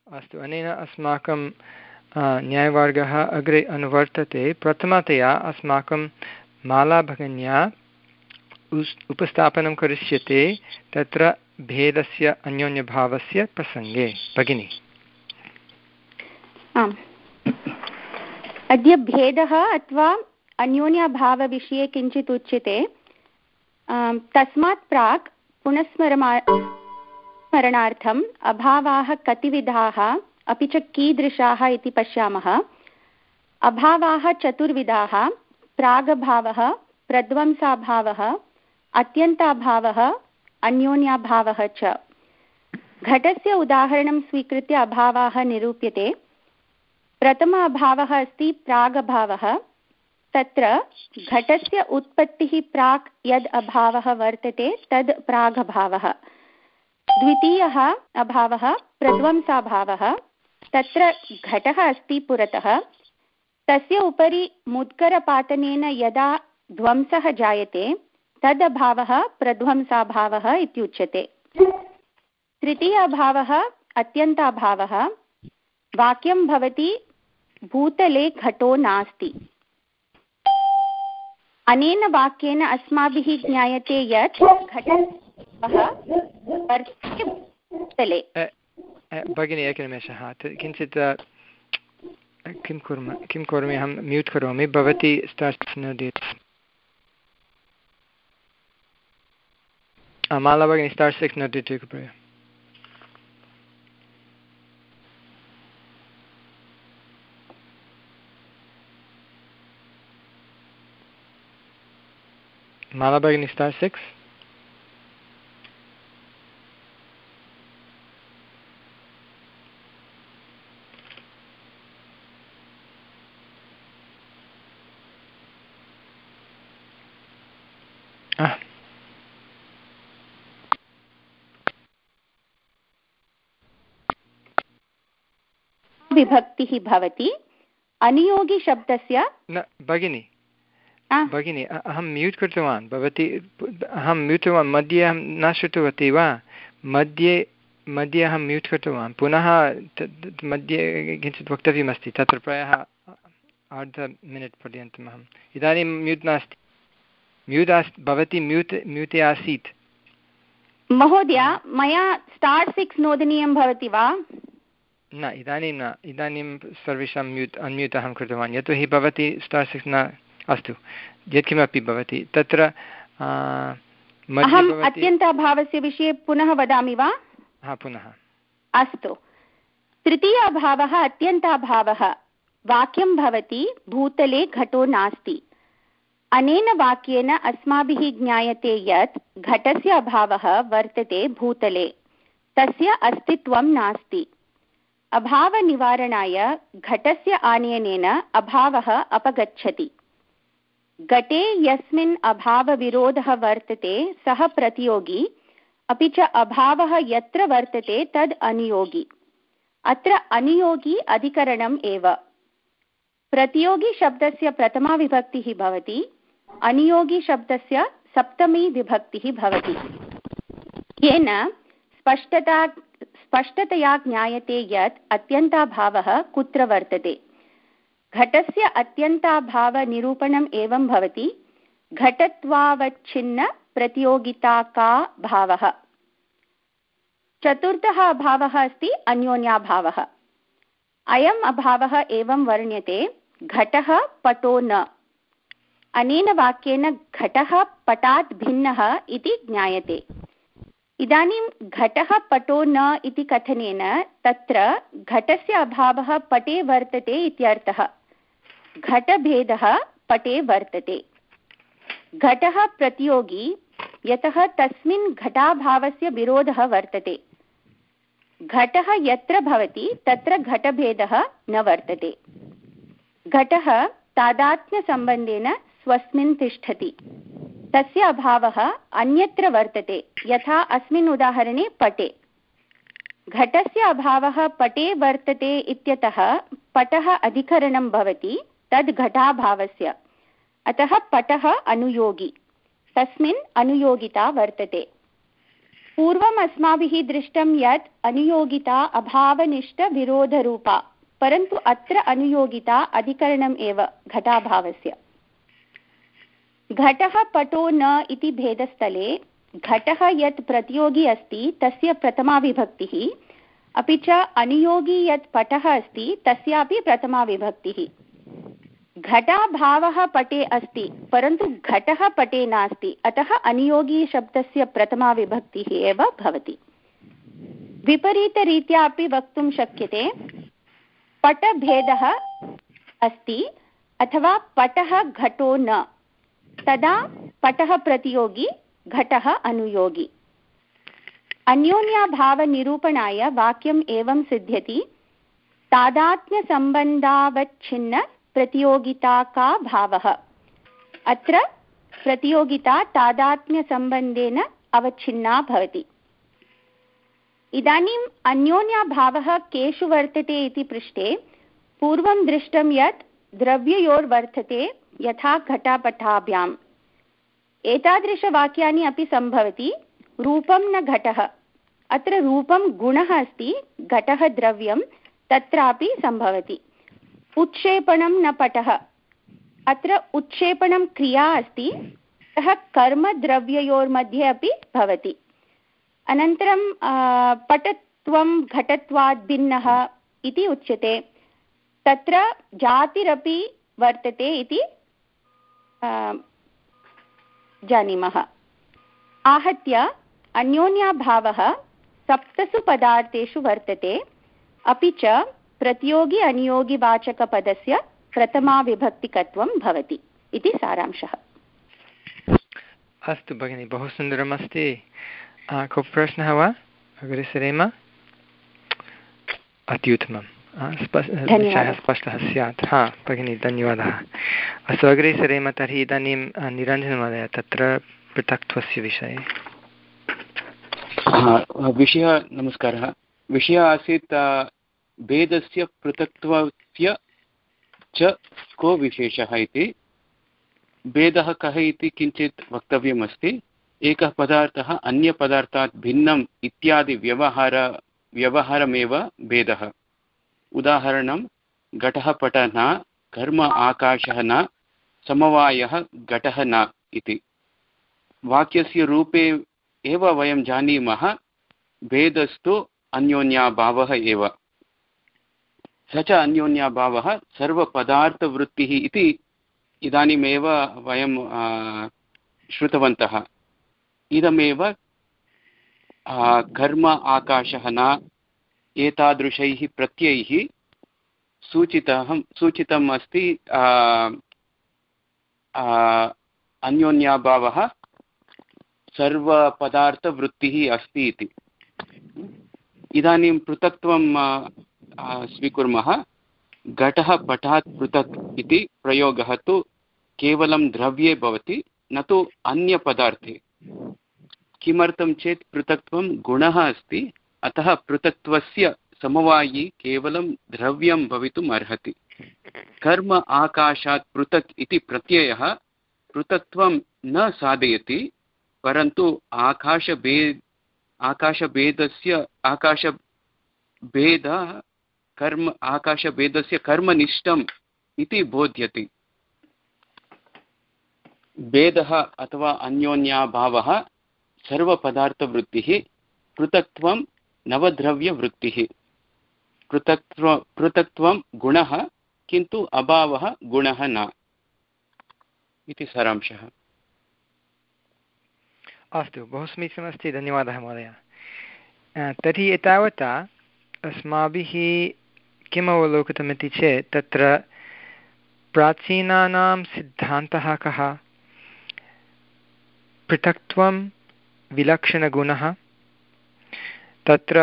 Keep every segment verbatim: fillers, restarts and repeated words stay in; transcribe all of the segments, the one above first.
अस्तु, अनेन अस्माकं न्यायवर्गः अग्रे अनुवर्तते। प्रथमतया अस्माकं मालाभगिन्या उपस्थापनं करिष्यते तत्र भेदस्य अन्योन्यभावस्य प्रसङ्गे। भगिनि। आम्, अद्य भेदः अथवा अन्योन्यभावविषये किञ्चित् उच्यते। तस्मात् प्राक् पुनस्मरमा स्मरणार्थम् अभावाः कतिविधाः अपि च कीदृशाः इति पश्यामः। अभावाः चतुर्विधाः: प्रागभावः, प्रध्वंसाभावः, अत्यन्ताभावः, अन्योन्याभावः च। घटस्य उदाहरणं स्वीकृत्य अभावाः निरूप्यते। प्रथम अभावः अस्ति प्रागभावः। तत्र घटस्य उत्पत्तिः प्राक् यद् अभावः वर्तते तद् प्रागभावः। द्वितीयः अभावः प्रध्वंसाभावः। तत्र घटः अस्ति पुरतः, तस्य उपरि मुद्गरपातनेन यदा ध्वंसः जायते तदभावः प्रध्वंसाभावः इत्युच्यते। तृतीयः अभावः अत्यन्ताभावः। वाक्यं भवति भूतले घटो नास्ति। अनेन वाक्येन अस्माभिः ज्ञायते यत् घटः वर्तते भूतले। भगिनी एकनिमेषः, किञ्चित् किं कुर्मः किं करोमि अहं म्यूट् करोमि, भवती स्टार्ट् नोदीत्। माला भगिनी स्टार् सिक्स् नोदीत् कृपया। माला भगिनी स्टार् सिक्स्। विभक्तिः भवति अनियोगी शब्दस्य। न भगिनी भगिनी अहं म्यूट् कृतवान्, भवती अहं म्यूट् मध्ये अहं न श्रुतवती वा? मध्ये मध्ये अहं म्यूट् कृतवान्, पुनः मध्ये किञ्चित् वक्तव्यमस्ति, तत्र प्रायः अर्ध मिनिट् पर्यन्तम् अहम् इदानीं म्यूट् नास्ति। म्यूट् अस्ति, भवती म्यूट् म्यूटे आसीत्। महोदय, मया स्टार् सिक्स् नोदनीयं भवति वा? न, इदानीं न, इदानीं सर्वेषां म्यूट् अन्म्यूट् अहं कृतवान्, यतोहि भवती स्टार् सिक्स् न। अस्तु, यत्किमपि भवति तत्र अहम् अत्यन्ताभावस्य विषये पुनः वदामि वा? हा, पुनः। अस्तु, तृतीय अभावः अत्यन्ताभावः। वाक्यं भवति भूतले घटो नास्ति। अनेन वाक्येन अस्माभिः ज्ञायते यत् घटस्य अभावः वर्तते भूतले, तस्य अस्तित्वं नास्ति। अभावनिवारणाय घटस्य आनयनेन अभावः अपगच्छति। घटे यस्मिन् अभावविरोधः वर्तते सः प्रतियोगी, अपि च अभावः यत्र वर्तते तद् अनियोगी। अत्र अनियोगी अधिकरणम् एव। प्रतियोगी शब्दस्य प्रथमा विभक्तिः भवति, अनियोगी शब्दस्य सप्तमी विभक्तिः भवति, येन स्पष्टता स्पष्टतया ज्ञायते यत् अत्यन्ताभावः कुत्र वर्तते। घटस्य अत्यन्ताभावनिरूपणम् एवं भवति: घटत्वावच्छिन्न प्रतियोगिताका भावः। चतुर्थः अभावः अस्ति अन्योन्याभावः। अयम् अभावः एवं वर्ण्यते: घटः पटो न। अनेन वाक्येन घटः पटात् भिन्नः इति ज्ञायते। इदानीं घटः पटो न इति कथनेन तत्र घटस्य अभावः पटे वर्तते इत्यर्थः। घटभेदः पटे वर्तते। घटः प्रतियोगी, यतः तस्मिन् घटाभावस्य विरोधः वर्तते। घटः यत्र भवति तत्र घटभेदः न वर्तते। घटः तादात्म्यसम्बन्धेन स्वस्मिन् तिष्ठति, तस्य अभावः अन्यत्र वर्तते, यथा अस्मिन् उदाहरणे पटे। घटस्य अभावः पटे वर्तते इत्यतः पटः अधिकरणं भवति तद् घटाभावस्य, अतः पटः अनुयोगी, तस्मिन् अनुयोगिता वर्तते। पूर्वम् अस्माभिः दृष्टं यत् अनुयोगिता अभावनिष्ठविरोधरूपा, परन्तु अत्र अनुयोगिता अधिकरणम् एव घटाभावस्य। घटः पटो न इति भेदस्थले घटः यत् प्रतियोगी अस्ति तस्य प्रथमा विभक्तिः, अपि च अनुयोगी यत् पटः अस्ति तस्यापि प्रथमा विभक्तिः। घटाभावः पटे अस्ति परन्तु घटः पटे नास्ति, अतः अनुयोगी शब्दस्य प्रथमा विभक्तिः एव भवति। विपरीतरीत्या अपि वक्तुं शक्यते, पटभेदः अस्ति अथवा पटः घटो न, तदा पटः प्रतियोगी घटः अनुयोगी। अन्योन्याभावनिरूपणाय वाक्यम् एवं सिद्ध्यति, तादात्म्यसम्बन्धावच्छिन्न प्रतियोगिता का भावः। अत्र प्रतियोगिता तादात्म्यसम्बन्धेन अवच्छिन्ना भवति। इदानीम् अन्योन्याभावः केषु वर्तते इति पृष्टे पूर्वं दृष्टं यत् द्रव्ययोर्वर्तते यथा घटापटाभ्याम्। एतादृशवाक्यानि अपि सम्भवति। रूपं न घटः, अत्र रूपं गुणः अस्ति, घटः द्रव्यं, तत्रापि सम्भवति। उत्क्षेपणं न पटः, अत्र उत्क्षेपणं क्रिया अस्ति, अतः कर्मद्रव्ययोर्मध्ये अपि भवति। अनन्तरं पटत्वं घटत्वात् भिन्नः इति उच्यते, तत्र जातिरपि वर्तते इति जानीमः। आहत्य अन्योन्याभावः सप्तसु पदार्थेषु वर्तते, अपि च प्रतियोगी अनियोगिवाचकपदस्य प्रथमा विभक्तिकत्वं भवति इति सारांशः। अस्तु भगिनि, बहु सुन्दरमस्ति। कोऽपि प्रश्नः वा? अग्रे सरेम। अत्युत्तमं, विषयः स्पष्टः स्यात्। हा भगिनि, धन्यवादः। अस्तु अग्रे सरेम तर्हि। इदानीं निरञ्जनमहोदय, तत्र पृथक्त्वस्य विषये। विषयः, नमस्कारः। विषयः आसीत् भेदस्य पृथक्त्वस्य च को विशेषः इति। भेदः कः इति किञ्चित् वक्तव्यमस्ति। एकः पदार्थः अन्यपदार्थात् भिन्नम् इत्यादि व्यवहार व्यवहारमेव भेदः। उदाहरणं, घटः पटः न, कर्म आकाशः न, समवायः घटः न इति। वाक्यस्य रूपे एव वयं जानीमः भेदस्तु अन्योन्याभावः एव। स च अन्योन्याभावः सर्वपदार्थवृत्तिः इति इदानीमेव वयं श्रुतवन्तः। इदमेव कर्म आकाशः न एतादृशैः प्रत्ययैः सूचितः सूचितम् अस्ति अन्योन्याभावः सर्वपदार्थवृत्तिः अस्ति इति। इदानीं पृथक्त्वं स्वीकुर्मः। घटः पटात् पृथक् इति प्रयोगः तु केवलं द्रव्ये भवति, न तु अन्यपदार्थे। किमर्थं चेत् पृथक्त्वं गुणः अस्ति, अतः पृथक्त्वस्य समवायी केवलं द्रव्यं भवितुम् अर्हति। कर्म आकाशात् पृथक् इति प्रत्ययः पृथक्त्वं न साधयति, परन्तु आकाशभेद आकाशभेदस्य आकाशभेदः कर्म आकाशभेदस्य कर्मनिष्ठम् इति बोध्यते। भेदः अथवा अन्योन्याभावः सर्वपदार्थवृत्तिः, पृथक्त्वं नवद्रव्यवृत्तिः। पृथक्त्व पृथक्त्वं गुणः, किन्तु अभावः गुणः न इति सारांशः। अस्तु, बहु समीचीनमस्ति, धन्यवादः महोदय। तर्हि एतावता अस्माभिः किम् अवलोकितमिति चेत् तत्र प्राचीनानां सिद्धान्तः कः, पृथक्त्वं विलक्षणगुणः। तत्र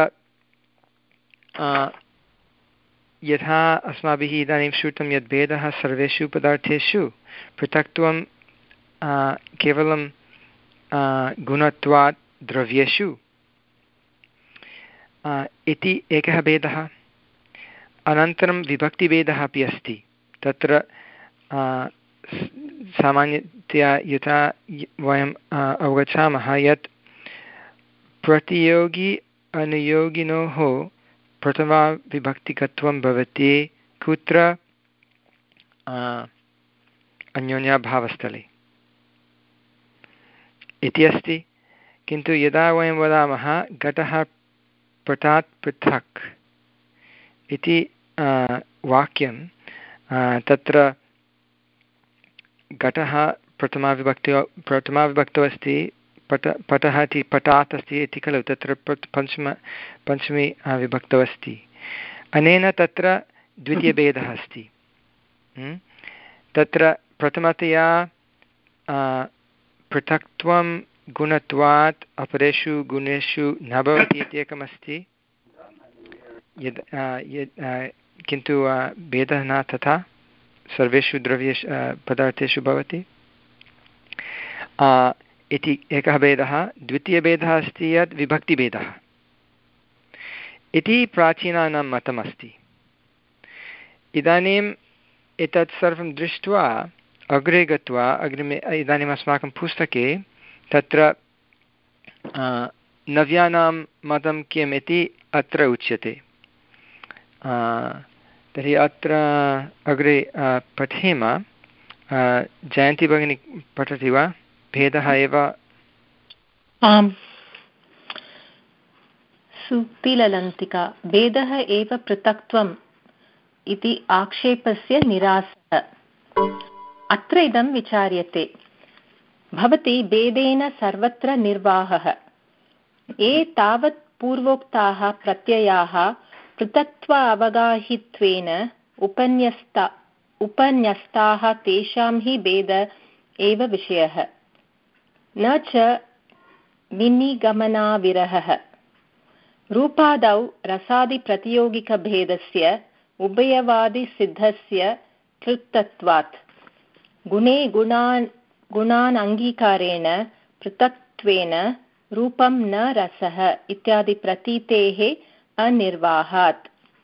यथा अस्माभिः इदानीं श्रुतं यद् भेदः सर्वेषु पदार्थेषु, पृथक्त्वं केवलं गुणत्वात् द्रव्येषु इति एकः भेदः। अनन्तरं विभक्तिभेदः अपि अस्ति। तत्र सामान्यतया यथा वयम् अवगच्छामः यत् प्रतियोगी अनुयोगिनोः प्रथमाविभक्तिकत्वं भवति कुत्र अन्योन्याभावस्थले इति अस्ति। किन्तु यदा वयं वदामः घटः पटात् पृथक् इति वाक्यं तत्र घटः प्रथमाविभक्तौ प्रथमाविभक्तौ अस्ति, पट पटः इति पटात् अस्ति इति खलु, तत्र पञ्चम पञ्चमी विभक्तौ अस्ति। अनेन तत्र द्वितीयभेदः अस्ति। तत्र प्रथमतया पृथक्त्वं गुणत्वात् अपरेषु गुणेषु न भवति इति एकमस्ति, यद् किन्तु भेदः न तथा सर्वेषु द्रव्येषु पदार्थेषु भवति इति एकः भेदः। द्वितीयभेदः अस्ति यत् विभक्तिभेदः इति प्राचीनानां मतमस्ति। इदानीम् एतत् सर्वं दृष्ट्वा अग्रे गत्वा अग्रिमे इदानीम् अस्माकं पुस्तके तत्र नव्यानां मतं किम् इति अत्र उच्यते। तर्हि अत्र अग्रे पठेम। जयन्ती भगिनी पठति वा? भेदः एव। आम्, सूक्तिललन्तिका। भेदः एव पृथक्त्वम् इति आक्षेपस्य निरासः। अत्र इदं विचार्यते। भवति भेदेन सर्वत्र निर्वाहः। ये तावत् पूर्वोक्ताः प्रत्ययाः पृथक्त्व अवगाहित्वेन उपन्यस्ता उपन्यस्ताः तेषां हि भेद एव विषयः, न च विनिगमनाविरहः। रूपादौ रसादिप्रतियोगिकभेदस्य उभयवादिसिद्धस्य कृत्तत्वात् गुणे गुणान् गुणान् अङ्गीकारेण पृथक्त्वेन रूपं न रसः इत्यादि प्रतीतेः अनिर्वाहात्।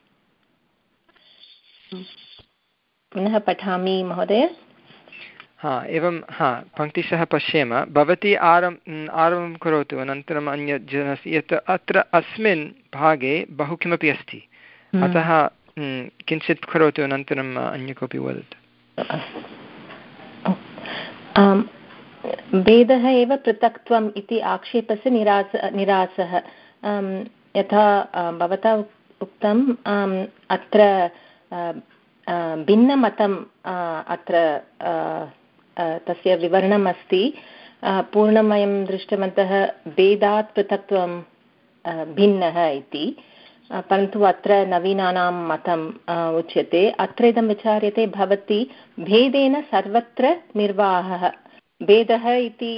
पुनः पठामि महोदय। हा एवं हा पङ्क्तिशः पश्येम। भवती आरम् आरम्भं करोतु, अनन्तरम् अन्यजनस्य यत् अत्र अस्मिन् भागे बहु किमपि अस्ति, अतः किञ्चित् करोतु, अनन्तरम् अन्य कोऽपि वदतु। भेदः एव पृथक्त्वम् इति आक्षेपस्य निरास निरासः यथा भवता उक्तम्, अत्र भिन्नमतम् अत्र तस्य विवरणम् अस्ति। पूर्णं वयं दृष्टवन्तः भेदात् पृथक्त्वं भिन्नः इति, परन्तु अत्र नवीनानां मतम् उच्यते। अत्र इदं विचार्यते भवति भेदेन सर्वत्र निर्वाहः। भेदः इति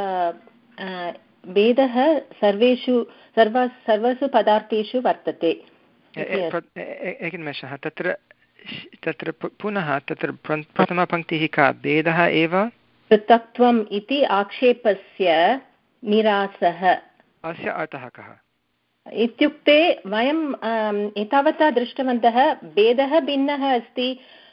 भेदः सर्वेषु सर्व सर्वसु पदार्थेषु वर्तते। एकनिमेषः, तत्र तत्र पुनः तत्र प्रथमपङ्क्तिः का? भेदः एव पृथक्त्वम् इति आक्षेपस्य निरासः। अस्य अर्थः कः? इत्युक्ते वयं एतावता दृष्टवन्तः भेदः भिन्नः अस्ति,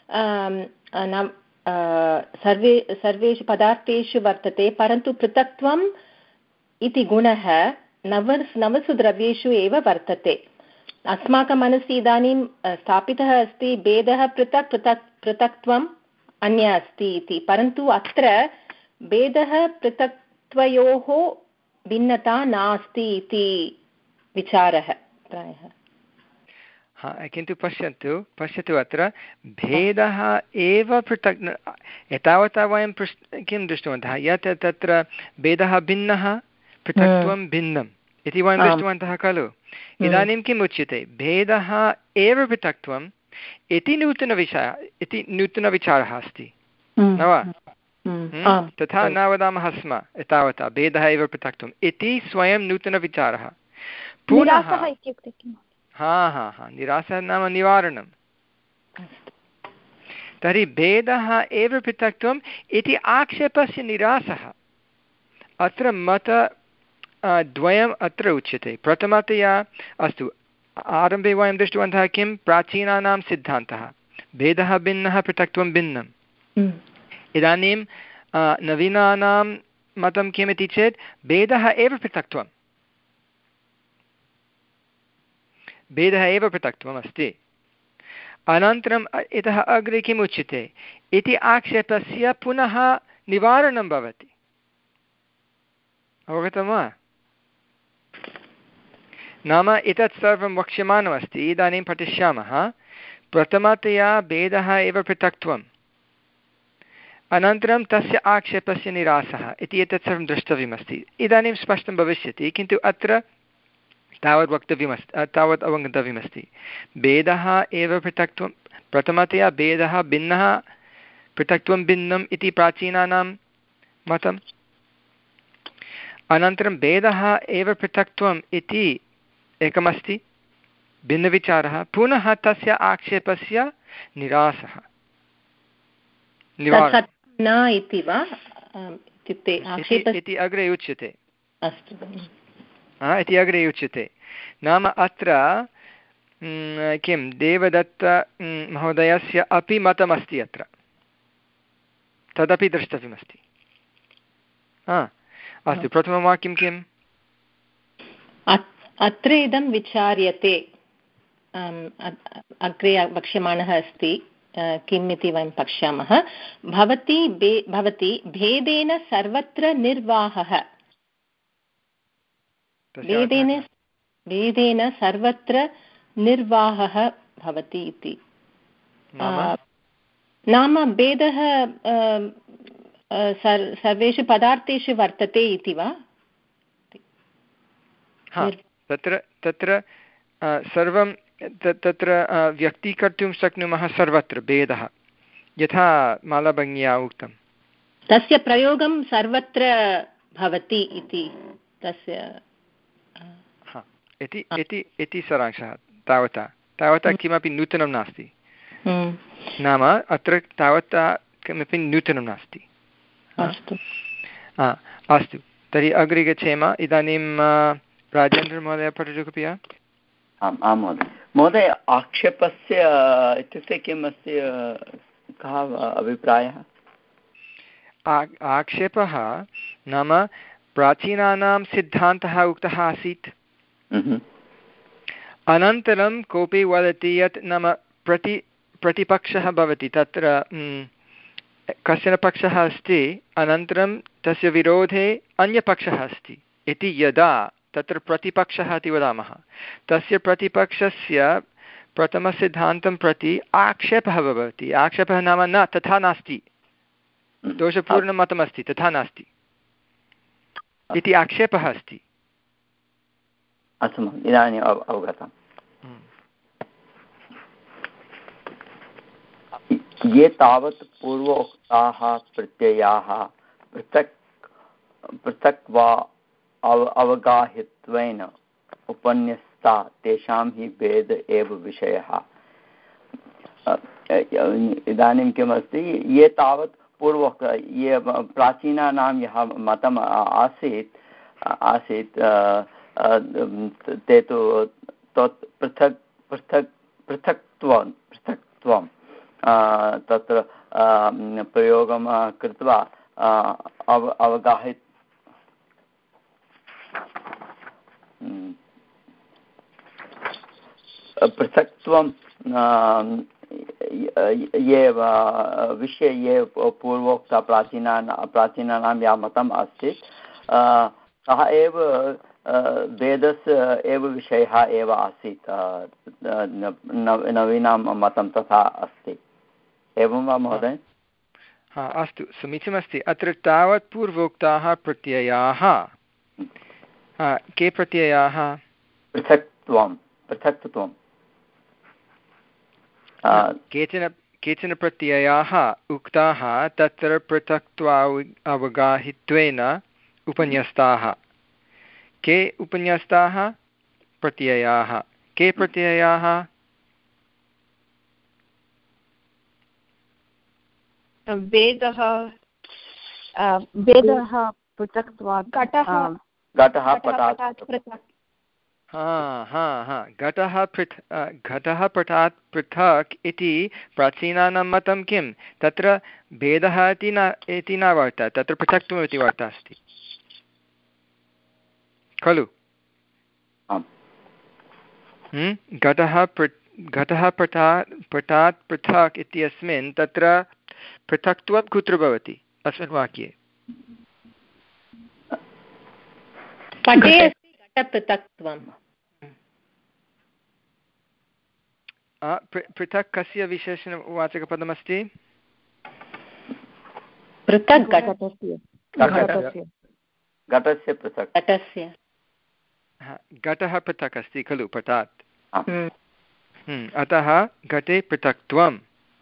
सर्वे सर्वेषु पदार्थेषु वर्तते, परन्तु पृथक्त्वम् इति गुणः नव नवसु द्रव्येषु एव वर्तते। अस्माकं मनसि इदानीं स्थापितः अस्ति भेदः पृथक् पृथक् पृथक्त्वम् अन्य अस्ति इति, परन्तु अत्र भेदः पृथक्त्वयोः भिन्नता नास्ति इति विचारः प्रायः। हा, किन्तु पश्यन्तु पश्यतु अत्र भेदः एव पृथक्। एतावता वयं पृष् किं दृष्टवन्तः, यत् तत्र भेदः भिन्नः पृथक्त्वं भिन्नम् इति वयं दृष्टवन्तः खलु। इदानीं किम् उच्यते? भेदः एव पृथक्त्वम् इति नूतनविषयः इति नूतनविचारः अस्ति न वा? तथा न वदामः स्म एतावता भेदः एव पृथक्त्वम् इति स्वयं नूतनविचारः। पुनः हा हा हा निरासः नाम निवारणं। तर्हि भेदः एव पृथक्त्वम् इति आक्षेपस्य निरासः। अत्र मत द्वयम् अत्र उच्यते। प्रथमतया अस्तु, आरम्भे वयं दृष्टवन्तः किं? प्राचीनानां सिद्धान्तः भेदः भिन्नः पृथक्त्वं भिन्नम्। इदानीं नवीनानां मतं किमिति चेत् भेदः एव पृथक्त्वम् भेदः एव पृथक्त्वम् अस्ति। अनन्तरम् इतः अग्रे किम् उच्यते इति आक्षेपस्य पुनः निवारणं भवति। अवगतं वा? नाम एतत् सर्वं वक्ष्यमाणमस्ति, इदानीं पठिष्यामः। प्रथमतया भेदः एव पृथक्त्वम्, अनन्तरं तस्य आक्षेपस्य निरासः इति एतत् सर्वं द्रष्टव्यमस्ति। इदानीं स्पष्टं भविष्यति, किन्तु अत्र तावत् वक्तव्यमस्ति, तावत् अवगन्तव्यमस्ति। भेदः एव पृथक्त्वं, प्रथमतया भेदः भिन्नः, पृथक्त्वं भिन्नम् इति प्राचीनानां मतम्। अनन्तरं भेदः एव पृथक्त्वम् इति एकमस्ति, भिन्नविचारः, पुनः तस्य आक्षेपस्य निरासः, निवारणं न इति वा, इत्युक्ते इति अग्रे उच्यते। अस्तु इति अग्रे उच्यते। नाम अत्र किं देवदत्त महोदयस्य अपि मतमस्ति अत्र, तदपि द्रष्टव्यमस्ति। अस्तु, प्रथमं वाक्यं किम्? अत्र इदं विचार्यते, अग्रे वक्ष्यमाणः अस्ति, किम् इति वयं पश्यामः। भवति बे भवति भेदेन सर्वत्र निर्वाहः, भेदेन भेदेन सर्वत्र निर्वाहः भवति इति। नाम भेदः सर्वेषु पदार्थेषु वर्तते इति वा? तत्र तत्र सर्वं तत्र व्यक्तीकर्तुं शक्नुमः सर्वत्र भेदः, यथा मालाभगिन्या उक्तं। तस्य प्रयोगं सर्वत्र भवति इति तस्य इति इति इति सारांशः। तावता तावता किमपि नूतनं नास्ति, नाम अत्र तावता किमपि नूतनं नास्ति। अस्तु अस्तु, तर्हि अग्रे गच्छेम। इदानीं राजेन्द्रमहोदय पठतु कृपया। आम् आं महोदय। महोदय, आक्षेपस्य इत्युक्ते किम् अस्ति, कः अभिप्रायः? आक्षेपः नाम प्राचीनानां सिद्धान्तः उक्तः आसीत्, अनन्तरं कोऽपि वदति यत् नाम प्रति प्रतिपक्षः भवति, तत्र कश्चन पक्षः अस्ति, अनन्तरं तस्य विरोधे अन्यपक्षः अस्ति इति यदा तत्र प्रतिपक्षः इति वदामः, तस्य प्रतिपक्षस्य प्रथमसिद्धान्तं प्रति आक्षेपः भवति। आक्षेपः नाम न, तथा नास्ति, दोषपूर्णमतमस्ति, तथा नास्ति इति आक्षेपः अस्ति। अस्तु, इदानीम् अवगतम्। ये तावत् पूर्वोक्ताः प्रत्ययाः पृथक् पृथक् वा अव अवगाहित्वेन उपन्यस्ता तेषां हि भेद एव विषयः। इदानीं किमस्ति, ये तावत् पूर्वोक्त ये प्राचीनानां यः मतम् आसीत् आसीत् ते तु तत् पृथक् पृथक् पृथक्त्वं पृथक्त्वं तत्र प्रयोगं कृत्वा अव अवगाहित् पृथक्त्वं ये विषये ये पूर्वोक्त प्राचीनानां प्राचीनानां या मतम् अस्ति सः एव वेदस्य एव विषयः एव आसीत्, नवीनां मतं तथा अस्ति। एवं वा महोदय? हा, अस्तु, समीचीनमस्ति। अत्र तावत् पूर्वोक्ताः प्रत्ययाः के प्रत्ययाः? पृथक्त्वं पृथक्त्वं केचन केचन प्रत्ययाः उक्ताः तत्र पृथक्त्वा अवगाहित्वेन उपन्यस्ताः। के उपन्यस्ताः? प्रत्ययाः। के प्रत्ययाः? वेदः वेदः पृथक्त्वात् घटः घटः पटात् पृथक्। हा हा हा घटः पृथक् घटः पटात् पृथक् इति प्राचीनानां मतं किं? तत्र भेदः इति न इति न वार्ता, तत्र पृथक्त्वम् इति वार्ता अस्ति खलु? घटः घटः पटात् पटात् पृथक् इत्यस्मिन् तत्र पृथक्त्वं कुत्र भवति अस्मिन् वाक्ये? पटे अस्ति घटपृथक्त्वं। पृथक् कस्य विशेषणवाचकपदमस्ति? पृथक् घटस्य पृथक् घटस्य घटः पृथक् अस्ति खलु पटात्, अतः घटे पृथक्त्वं।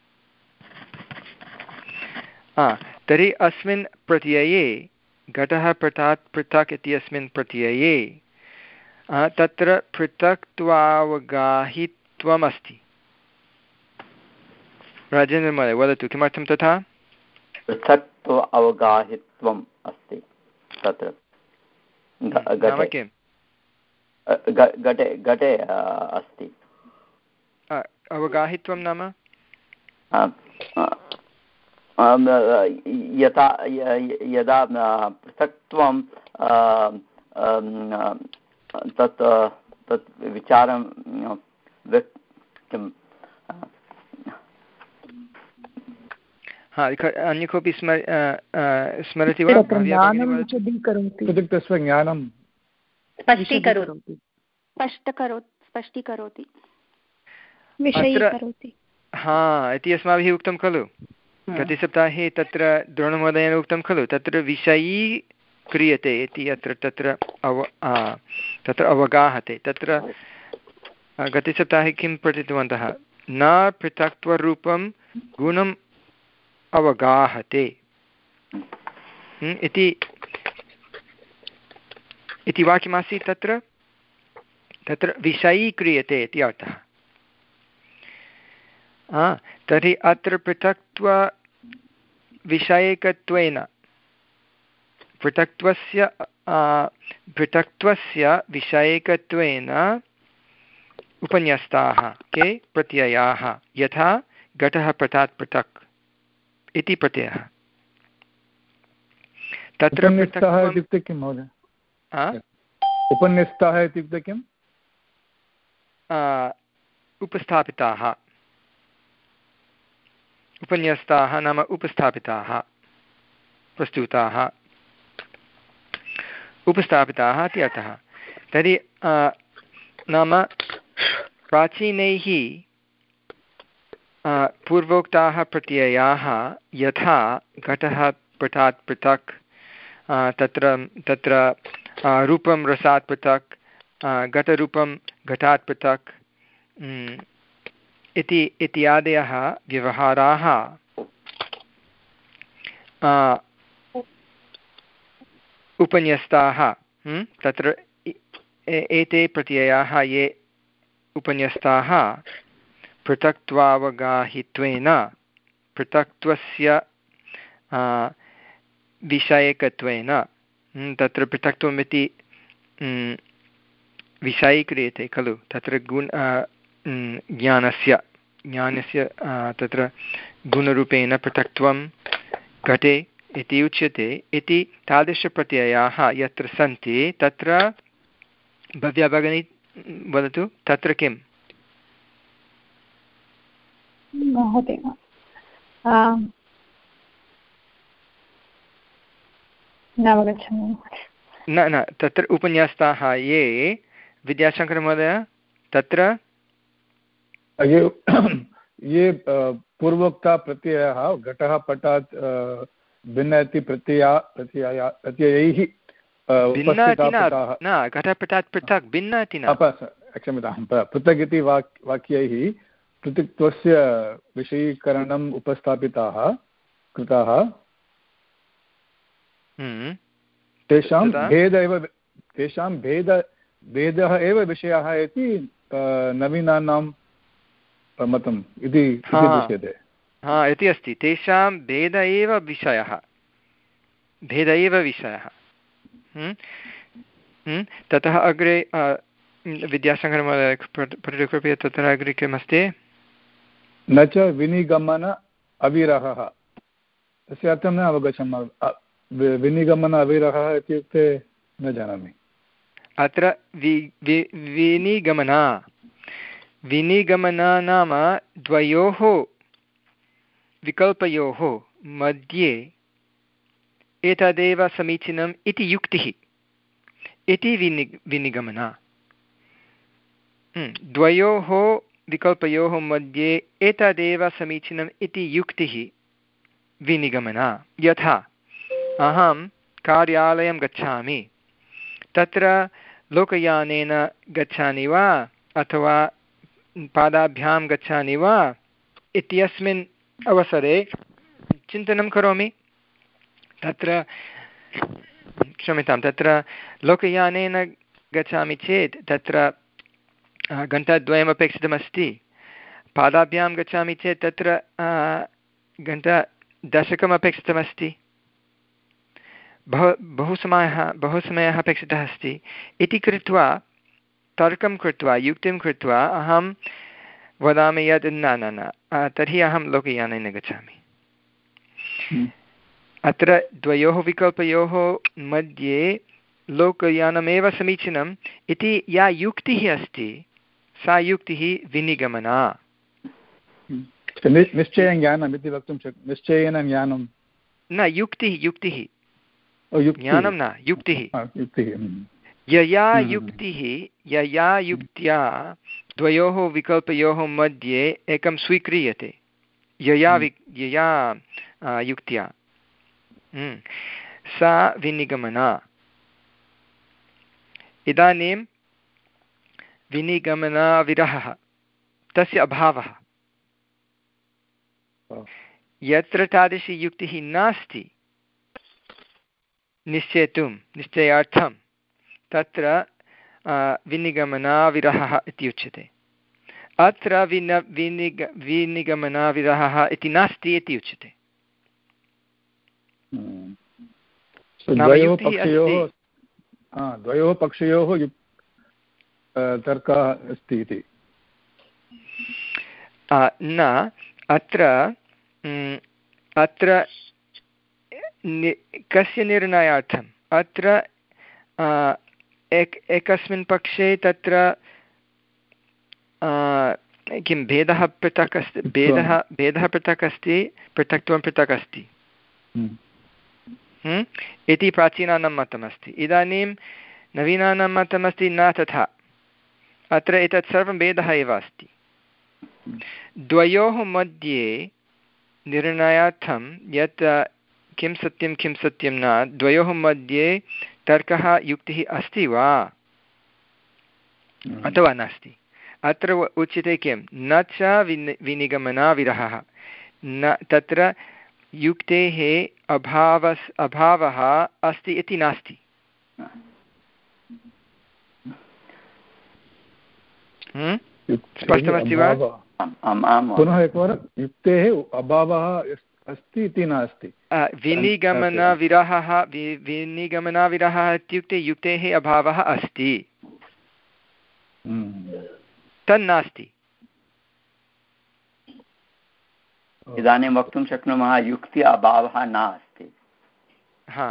तर्हि अस्मिन् प्रत्यये घटः पटात् पृथक् इत्यस्मिन् प्रत्यये तत्र पृथक्त्वावगाहित्वम् अस्ति। राजेन्द्रमहोदय वदतु किमर्थं तथा? पृथक्त्व अवगाहित्वम् अस्ति तत्र नाम किम्? घटे घटे अस्ति अवगाहित्वं नाम यथा यदा पृथक्त्वं तत् तत् विचारं किं अन्य कोऽपि स्मर स्मरति वा? ज्ञानं स्पष्टीकरोति स्पष्टीकरोति विषयीकरोति। हा इति अस्माभिः उक्तं खलु गतसप्ताहे, तत्र द्रोणमहोदयेन उक्तं खलु तत्र विषयी क्रियते इति अत्र तत्र अव तत्र अवगाहते। तत्र गतसप्ताहे किं पठितवन्तः? न पृथक्त्वरूपं गुणम् अवगाहते इति इति वाक्यमासीत्। तत्र तत्र विषयी क्रियते इति अर्थः। तर्हि अत्र पृथक्त्वविषयकत्वेन पृथक्त्वस्य पृथक्त्वस्य विषयकत्वेन उपन्यस्ताः के प्रत्ययाः, यथा घटः पटात् पृथक् इति प्रत्ययः। तत्र इत्युक्ते किं महोदय? उपन्यस्ताः इत्युक्ते किम्? उपस्थापिताः। उपन्यस्ताः नाम उपस्थापिताः, प्रस्तुताः, उपस्थापिताः इति अर्थः। तर्हि नाम प्राचीनैः पूर्वोक्ताः प्रत्ययाः यथा घटः पटात् पृथक्, तत्र तत्र रूपं रसात् पृथक्, घटरूपं घटात् पृथक् इति इत्यादयः व्यवहाराः उपन्यस्ताः। तत्र एते प्रत्ययाः ये उपन्यस्ताः पृथक्त्वावगाहित्वेन पृथक्त्वस्य विषयकत्वेन, तत्र पृथक्त्वमिति विषयीक्रियते खलु, तत्र गुण ज्ञानस्य ज्ञानस्य तत्र गुणरूपेण पृथक्त्वं घटे इति उच्यते इति तादृशप्रत्ययाः यत्र सन्ति तत्र भव्या भगिनी वदतु तत्र किम्? महोदय न न तत्र उपन्यस्ताः ये विद्याशङ्करमहोदय तत्र ये ये पूर्वोक्ता प्रत्ययः घटः पटात् भिन्न इति प्रत्यया प्रत्यया प्रत्ययैः न घटपटात् पृथक् भिन्न इति न, क्षम्यतां, पृथक् इति वाक् वाक्यैः पृथक्त्वस्य विषयीकरणम् उपस्थापिताः कृताः, तेषां भेद एव तेषां भेद भेदः एव विषयः इति नवीनानां मतम् इति दृश्यते। हा इति अस्ति, तेषां भेद एव विषयः, भेद एव विषयः। ततः अग्रे विद्याशङ्करमहोदय कृपया तत्र अग्रे किमस्ति? न च विनिगमन अविरहः, तस्य अर्थं न अवगच्छामः। विनिगमन अविरहः इत्युक्ते न जानामि। अत्र वि विनिगमन विनिगमन नाम द्वयोः विकल्पयोः मध्ये एतदेव समीचीनम् इति युक्तिः इति विनि विनिगमन। द्वयोः विकल्पयोः मध्ये एतदेव समीचीनम् इति युक्तिः विनिगमन। यथा अहं कार्यालयं गच्छामि, तत्र लोकयानेन गच्छामि वा अथवा पादाभ्यां गच्छामि वा इत्यस्मिन् अवसरे चिन्तनं करोमि। तत्र क्षम्यतां तत्र लोकयानेन गच्छामि चेत् तत्र घण्टाद्वयम् अपेक्षितमस्ति, पादाभ्यां गच्छामि चेत् तत्र घण्टा दशकम् अपेक्षितमस्ति, बहु बहु समयः बहु समयः अपेक्षितः अस्ति इति कृत्वा तर्कं कृत्वा युक्तिं कृत्वा अहं वदामि यत् न न न तर्हि अहं लोकयानेन गच्छामि। अत्र द्वयोः विकल्पयोः मध्ये लोकयानमेव समीचीनम् इति या युक्तिः अस्ति सा युक्तिः विनिगमना। निश्चयं ज्ञानम् इति वक्तुं शक् निश्चयेन ज्ञानं न युक्तिः युक्तिः ज्ञानं न युक्तिः यया युक्तिः यया युक्त्या द्वयोः विकल्पयोः मध्ये एकं स्वीक्रियते यया वि यया युक्त्या सा विनिगमना। इदानीं विनिगमनाविरहः तस्य अभावः। यत्र तादृशी युक्तिः नास्ति निश्चेतुं निश्चयार्थं तत्र विनिगमनाविरहः इति उच्यते। अत्र विन विनिग विनिगमनाविरहः इति नास्ति इति उच्यते। द्वयोः पक्षयोः तर्कः अस्ति इति न अत्र अत्र कस्य निर्णयार्थम् अत्र एक एकस्मिन् पक्षे तत्र किं भेदः पृथक् अस्ति भेदः भेदः पृथक् अस्ति पृथक्त्वं पृथक् अस्ति इति प्राचीनानां मतमस्ति। इदानीं नवीनानां मतमस्ति न तथा, अत्र एतत् सर्वं भेदः एव अस्ति। द्वयोः मध्ये निर्णयार्थं यत् किं सत्यं किं सत्यं न द्वयोः मध्ये तर्कः युक्तिः अस्ति वा अथवा नास्ति। अत्र उच्यते किं न च विनि विनिगमनाविरहः न तत्र युक्तेः अभावस् अभावः अस्ति इति नास्ति। स्पष्टमस्ति वा? पुनः एकवारं युक्तेः अभावः अस्ति इति नास्ति। विनिगमनविरहः विनिगमनाविरहः इत्युक्ते युक्तेः अभावः अस्ति तन्नास्ति। इदानीं वक्तुं शक्नुमः युक्ति अभावः नास्ति। हा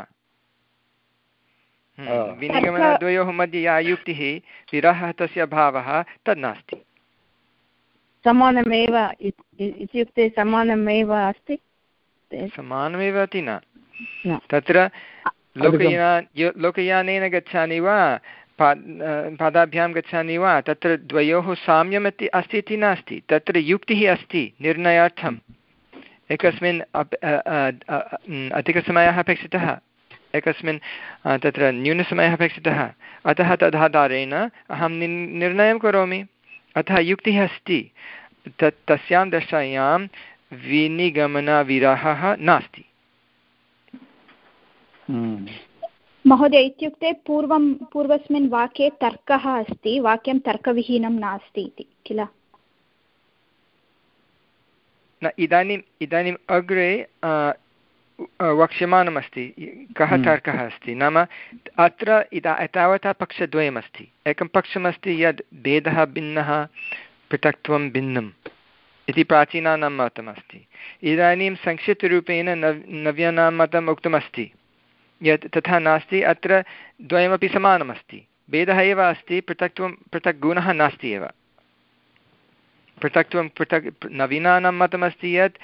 विनिगमनद्वयोः मध्ये या युक्तिः विरहः तस्य अभावः तन्नास्ति। समानमेव इत्युक्ते समानमेव अस्ति समानमेव इति न तत्र लोकयान लोकयानेन गच्छामि वा पाद पादाभ्यां गच्छामि वा तत्र द्वयोः साम्यम् इति अस्ति इति नास्ति। तत्र युक्तिः अस्ति निर्णयार्थम् एकस्मिन् अधिकसमयः अपेक्षितः एकस्मिन् तत्र न्यूनसमयः अपेक्षितः अतः तदाधारेण अहं निर्णयं करोमि अतः युक्तिः अस्ति। तत् तस्यां दशायां विनिगमनविरहः नास्ति। महोदय इत्युक्ते पूर्वं पूर्वस्मिन् वाक्ये तर्कः अस्ति वाक्यं तर्कविहीनं नास्ति इति किल? न इदानीम् इदानीम् अग्रे वक्ष्यमाणमस्ति कः तर्कः अस्ति नाम अत्र इदा एतावता पक्षद्वयमस्ति। एकं पक्षमस्ति यद् भेदः भिन्नः पृथक्त्वं भिन्नम् इति प्राचीनानां मतमस्ति। इदानीं संक्षिप्तरूपेण नव नव्यानां मतम् उक्तमस्ति यत् तथा नास्ति। अत्र द्वयमपि समानमस्ति भेदः एव अस्ति पृथक्त्वं पृथक् गुणः नास्ति एव। पृथक्त्वं पृथक् नवीनानां मतमस्ति यत्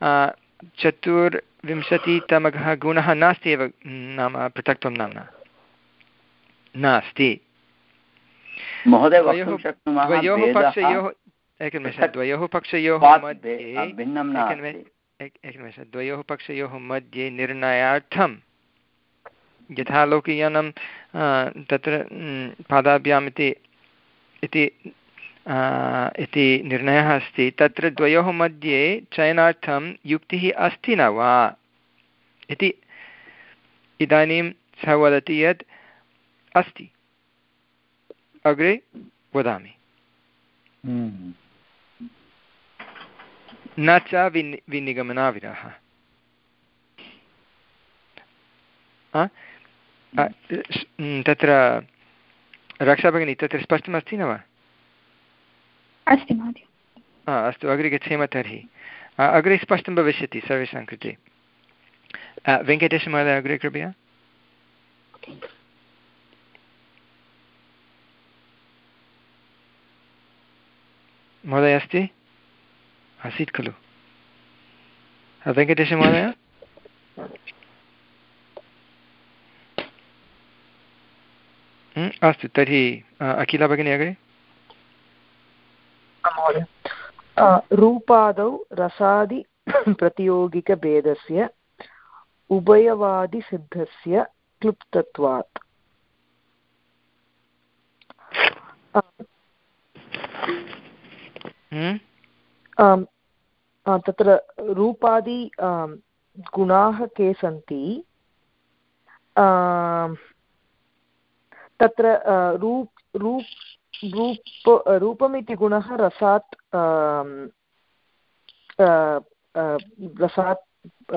चतुर्विंशतितमः गुणः नास्ति एव, नाम पृथक्त्वं नाम्ना नास्ति। द्वयोः पक्षयोः एकनिमेषः द्वयोः पक्षयोः मध्ये एकनिमेषः द्वयोः पक्षयोः मध्ये निर्णयार्थं यथा लोकयानं तत्र पादाभ्याम् इति इति इति निर्णयः अस्ति, तत्र द्वयोः मध्ये चयनार्थं युक्तिः अस्ति न वा इति इदानीं सः वदति यत् अस्ति। अग्रे वदामि। न च विनि विनिगमनाविरहः। तत्र रक्षा भगिनी तत्र स्पष्टमस्ति न वा? अस्ति महोदय। अस्तु, अग्रे गच्छेम तर्हि। अग्रे स्पष्टं भविष्यति सर्वेषां कृते। वेङ्कटेशमहोदय अग्रे कृपया। महोदय अस्ति? आसीत् खलु वेङ्कटेशमहोदय? अस्तु तर्हि अखिला भगिनी अग्रे। महोदय, रूपादौ रसादि प्रतियोगिकभेदस्य उभयवादिसिद्धस्य क्लुप्तत्वात्। तत्र रूपादि गुणाः के सन्ति, तत्र रूप रूप रूप रूपमिति गुणः रसात् रसात्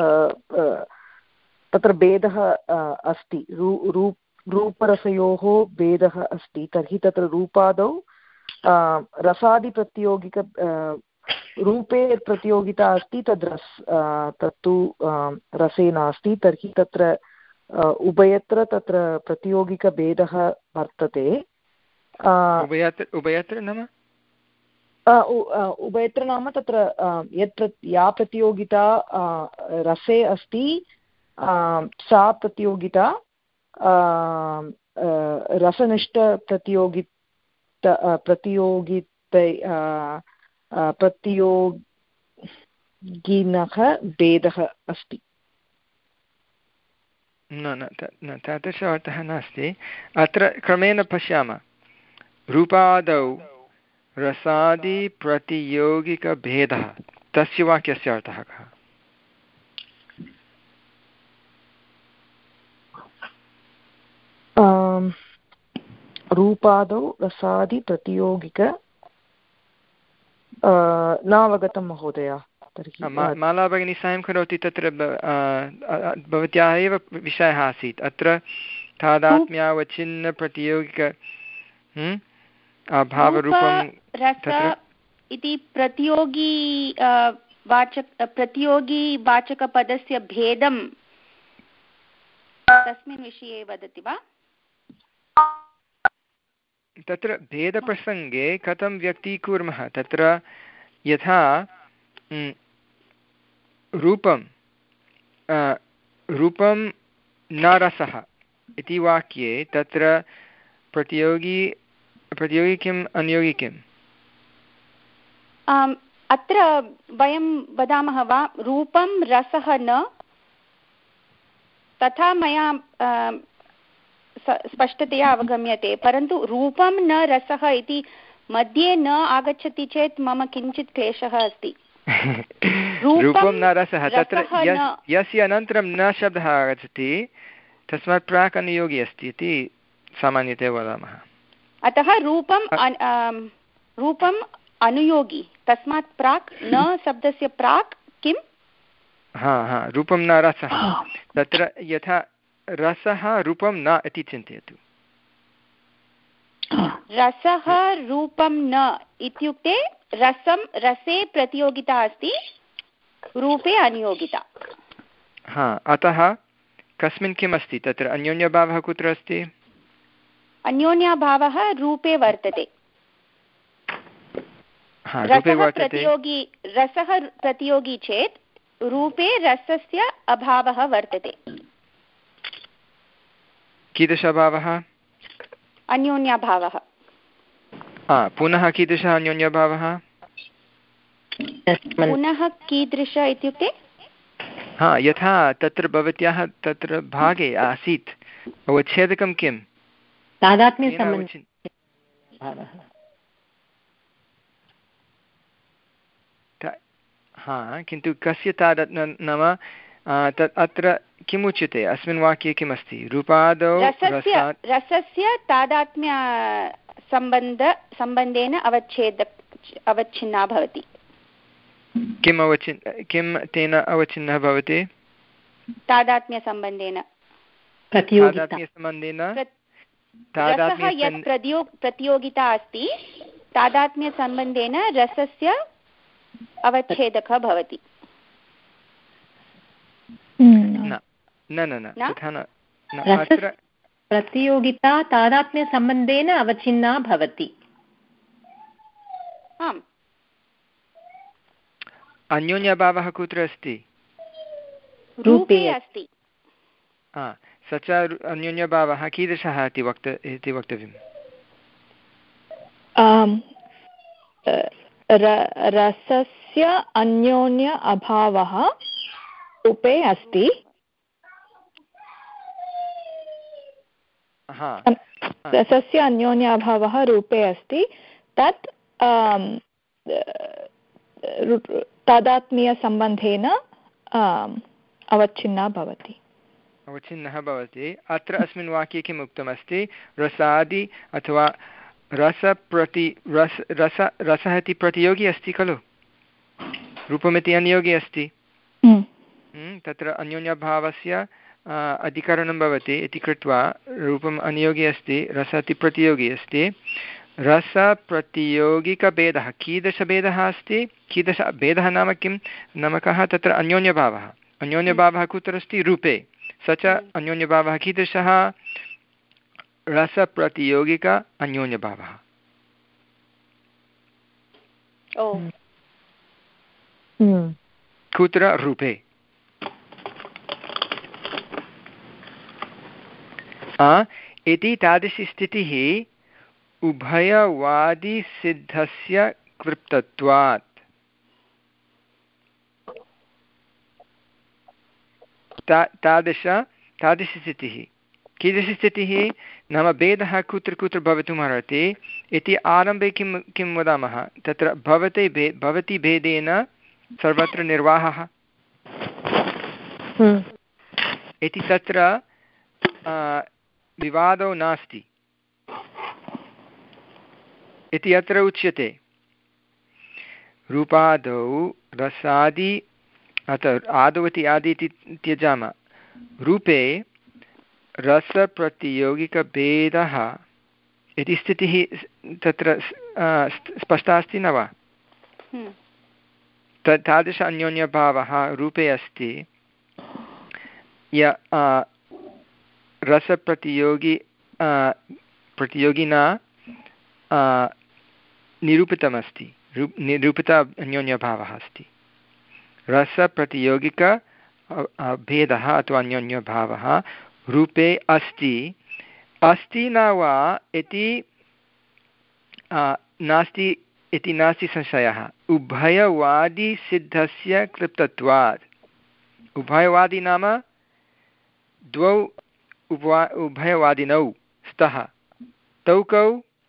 तत्र भेदः अस्ति, रू रूप रूपरसयोः भेदः अस्ति। तर्हि तत्र रूपादौ रसादिप्रतियोगिक रूपे प्रतियोगिता अस्ति, तद् रस् तत्तु रसे नास्ति। तर्हि तत्र उभयत्र तत्र प्रतियोगिकभेदः वर्तते। उभयत्र उभयत्र नाम उभयत्र नाम तत्र यत् या प्रतियोगिता रसे अस्ति सा प्रतियोगिता रसनिष्ठप्रतियोगि प्रतियोगित प्रतियोगिनः भेदः अस्ति। न न न तादृश अर्थः नास्ति। अत्र क्रमेण पश्यामः। रूपादौ रसादिप्रतियोगिकभेदः, तस्य वाक्यस्य अर्थः कः? रूपादौ रसादिप्रतियोगिक नावगतं महोदय। तर्हि माला भगिनी सायं करोति। तत्र भवत्याः एव विषयः आसीत् अत्र तादात्म्यावच्छिन्नप्रतियोगिक भावरूपं इति प्रतियोगी वाचक प्रतियोगिवाचकपदस्य भेदं तस्मिन् विषये वदति वा? तत्र भेदप्रसङ्गे कथं व्यक्तीकुर्मः? तत्र यथा रूपं रूपं न रसः इति वाक्ये तत्र प्रतियोगी प्रतियोगी किम् अन्योगी किम्? अत्र वयं वदामः वा रूपं रसः न, तथा मया स्पष्टतया अवगम्यते। परन्तु रूपं न रसः इति मध्ये न आगच्छति चेत् मम किञ्चित् क्लेशः अस्ति। रूपं न रसः, तत्र यस्य अनन्तरं न शब्दः आगच्छति तस्मात् प्राक् अनुयोगी अस्ति इति सामान्यतया वदामः। अतः रूपं रूपम् अनुयोगी, तस्मात् प्राक् न शब्दस्य प्राक् किं? हा हा रूपं न रसः। तत्र यथा रसः रूपं न इति चिन्तयतु। रसः रूपं न इत्युक्ते रसं रसे प्रतियोगिता अस्ति, रूपे अनियोगिता। हा, अतः कस्मिन् किम् अस्ति तत्र अन्योन्यभावः कुत्र अस्ति? अन्योन्यभावः रूपे वर्तते। रसः प्रतियोगी रसः प्रतियोगी चेत् रूपे रसस्य अभावः वर्तते। कीदृश अभावः? अन्योन्याभावः। पुनः कीदृशः अन्योन्याभावः? पुनः कीदृश इत्युक्ते हा यथा तत्र भवत्याः तत्र भागे आसीत् अवच्छेदकं किं? हा किन्तु कस्य तादत् नाम तत् अत्र किम् उच्यते अस्मिन् वाक्ये किमस्ति? रूपादौ रसस्य तादात्म्य सम्बन्ध सम्बन्धेन अवच्छेद अवच्छिन्ना भवति। किम् अवच्छिन् किं तेन अवच्छिन्नः भवति? तादात्म्यसम्बन्धेन तादात्म्यसम्बन्धेन रसः यत् प्रतियोगिता अस्ति तादात्म्यसम्बन्धेन रसस्य अवच्छेदकः भवति। न न न तथा न। प्रतियोगिता तादात्म्यसम्बन्धेन अवच्छिन्ना भवति। आम्। अन्योन्यभावः कुत्र अस्ति? रूपे अस्ति। स च अन्योन्यभावः कीदृशः इति वक्त इति वक्तव्यम्? रसस्य अन्योन्य अभावः रूपे अस्ति। रसस्य अन्योन्य अभावः रूपे अस्ति तत् तादात्म्यसम्बन्धेन अवच्छिन्ना भवति। अवच्छिन्नः भवति। अत्र अस्मिन् वाक्ये किम् उक्तमस्ति? रसादि अथवा रसप्रति रस रस रसः इति प्रतियोगी अस्ति खलु, रूपमिति अन्योगी अस्ति। तत्र अन्योन्यभावस्य अधिकरणं भवति इति कृत्वा रूपम् अन्योगी अस्ति, रसः इति प्रतियोगी अस्ति। रसप्रतियोगिकभेदः कीदृशभेदः अस्ति? कीदृशभेदः नाम किं? नाम कः? तत्र अन्योन्यभावः। अन्योन्यभावः कुत्र अस्ति? रूपे। स च अन्योन्यभावः कीदृशः? रसप्रतियोगिक अन्योन्यभावः। कुत्र? रूपे। इति तादृशी स्थितिः उभयवादिसिद्धस्य कृप्तत्वात्। ता तादृश तादृशी स्थितिः कीदृशी स्थितिः? नाम भेदः कुत्र कुत्र भवितुमर्हति इति आरम्भे किं किं वदामः? तत्र भवते भे भवति भेदेन सर्वत्र निर्वाहः इति तत्र विवादो नास्ति इति अत्र उच्यते। रूपादौ रसादि अतः आदौ इति आदि इति त्यजामः। रूपे रसप्रतियोगिकभेदः इति स्थितिः तत्र स्पष्टा अस्ति न वा? तत् तादृश अन्योन्यभावः रूपे अस्ति य रसप्रतियोगी प्रतियोगिना निरूपितमस्ति। निरूपित अन्योन्यभावः अस्ति। रसप्रतियोगिक भेदः अथवा अन्योन्यभावः रूपे अस्ति अस्ति न वा इति नास्ति इति नास्ति संशयः। उभयवादिसिद्धस्य कृप्तत्वात्। उभयवादी नाम द्वौ उभा उभयवादिनौ स्तः। तौ कौ?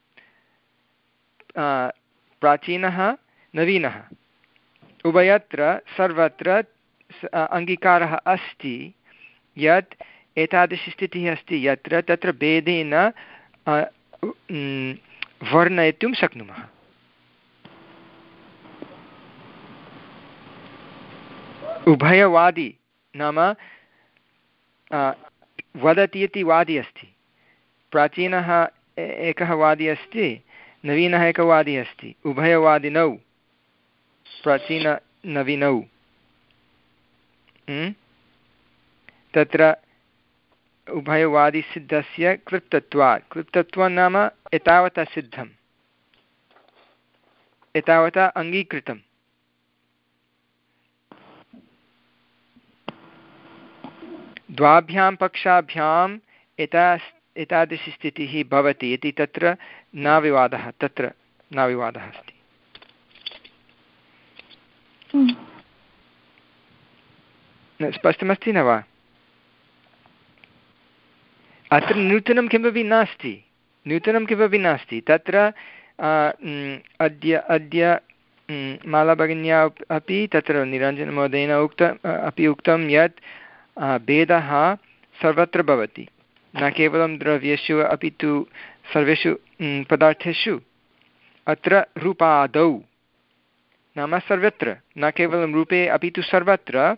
प्राचीनः नवीनः। उभयत्र सर्वत्र अङ्गीकारः अस्ति यत् एतादृशी स्थितिः अस्ति यत्र तत्र भेदेन वर्णयितुं शक्नुमः। उभयवादी नाम वदति इति वादी अस्ति। प्राचीनः एकः वादी अस्ति, नवीनः एकः वादी अस्ति। उभयवादिनौ प्राचीननवीनौ तत्र उभयवादिसिद्धस्य कृप्तत्वात्। कृप्तत्वं नाम एतावता सिद्धम्। एतावता अङ्गीकृतं। द्वाभ्यां पक्षाभ्याम् एता एतादृशी स्थितिः भवति इति तत्र न विवादः, तत्र न विवादः अस्ति। स्पष्टमस्ति न वा? अत्र नूतनं किमपि नास्ति, नूतनं किमपि नास्ति तत्र। अद्य अद्य मालाभगिन्या अपि तत्र निरञ्जनमहोदयेन उक्त अपि उक्तं यत् भेदः सर्वत्र भवति, न केवलं द्रव्येषु अपि तु सर्वेषु पदार्थेषु। अत्र रूपादौ नाम सर्वत्र, न केवलं रूपे अपि तु सर्वत्र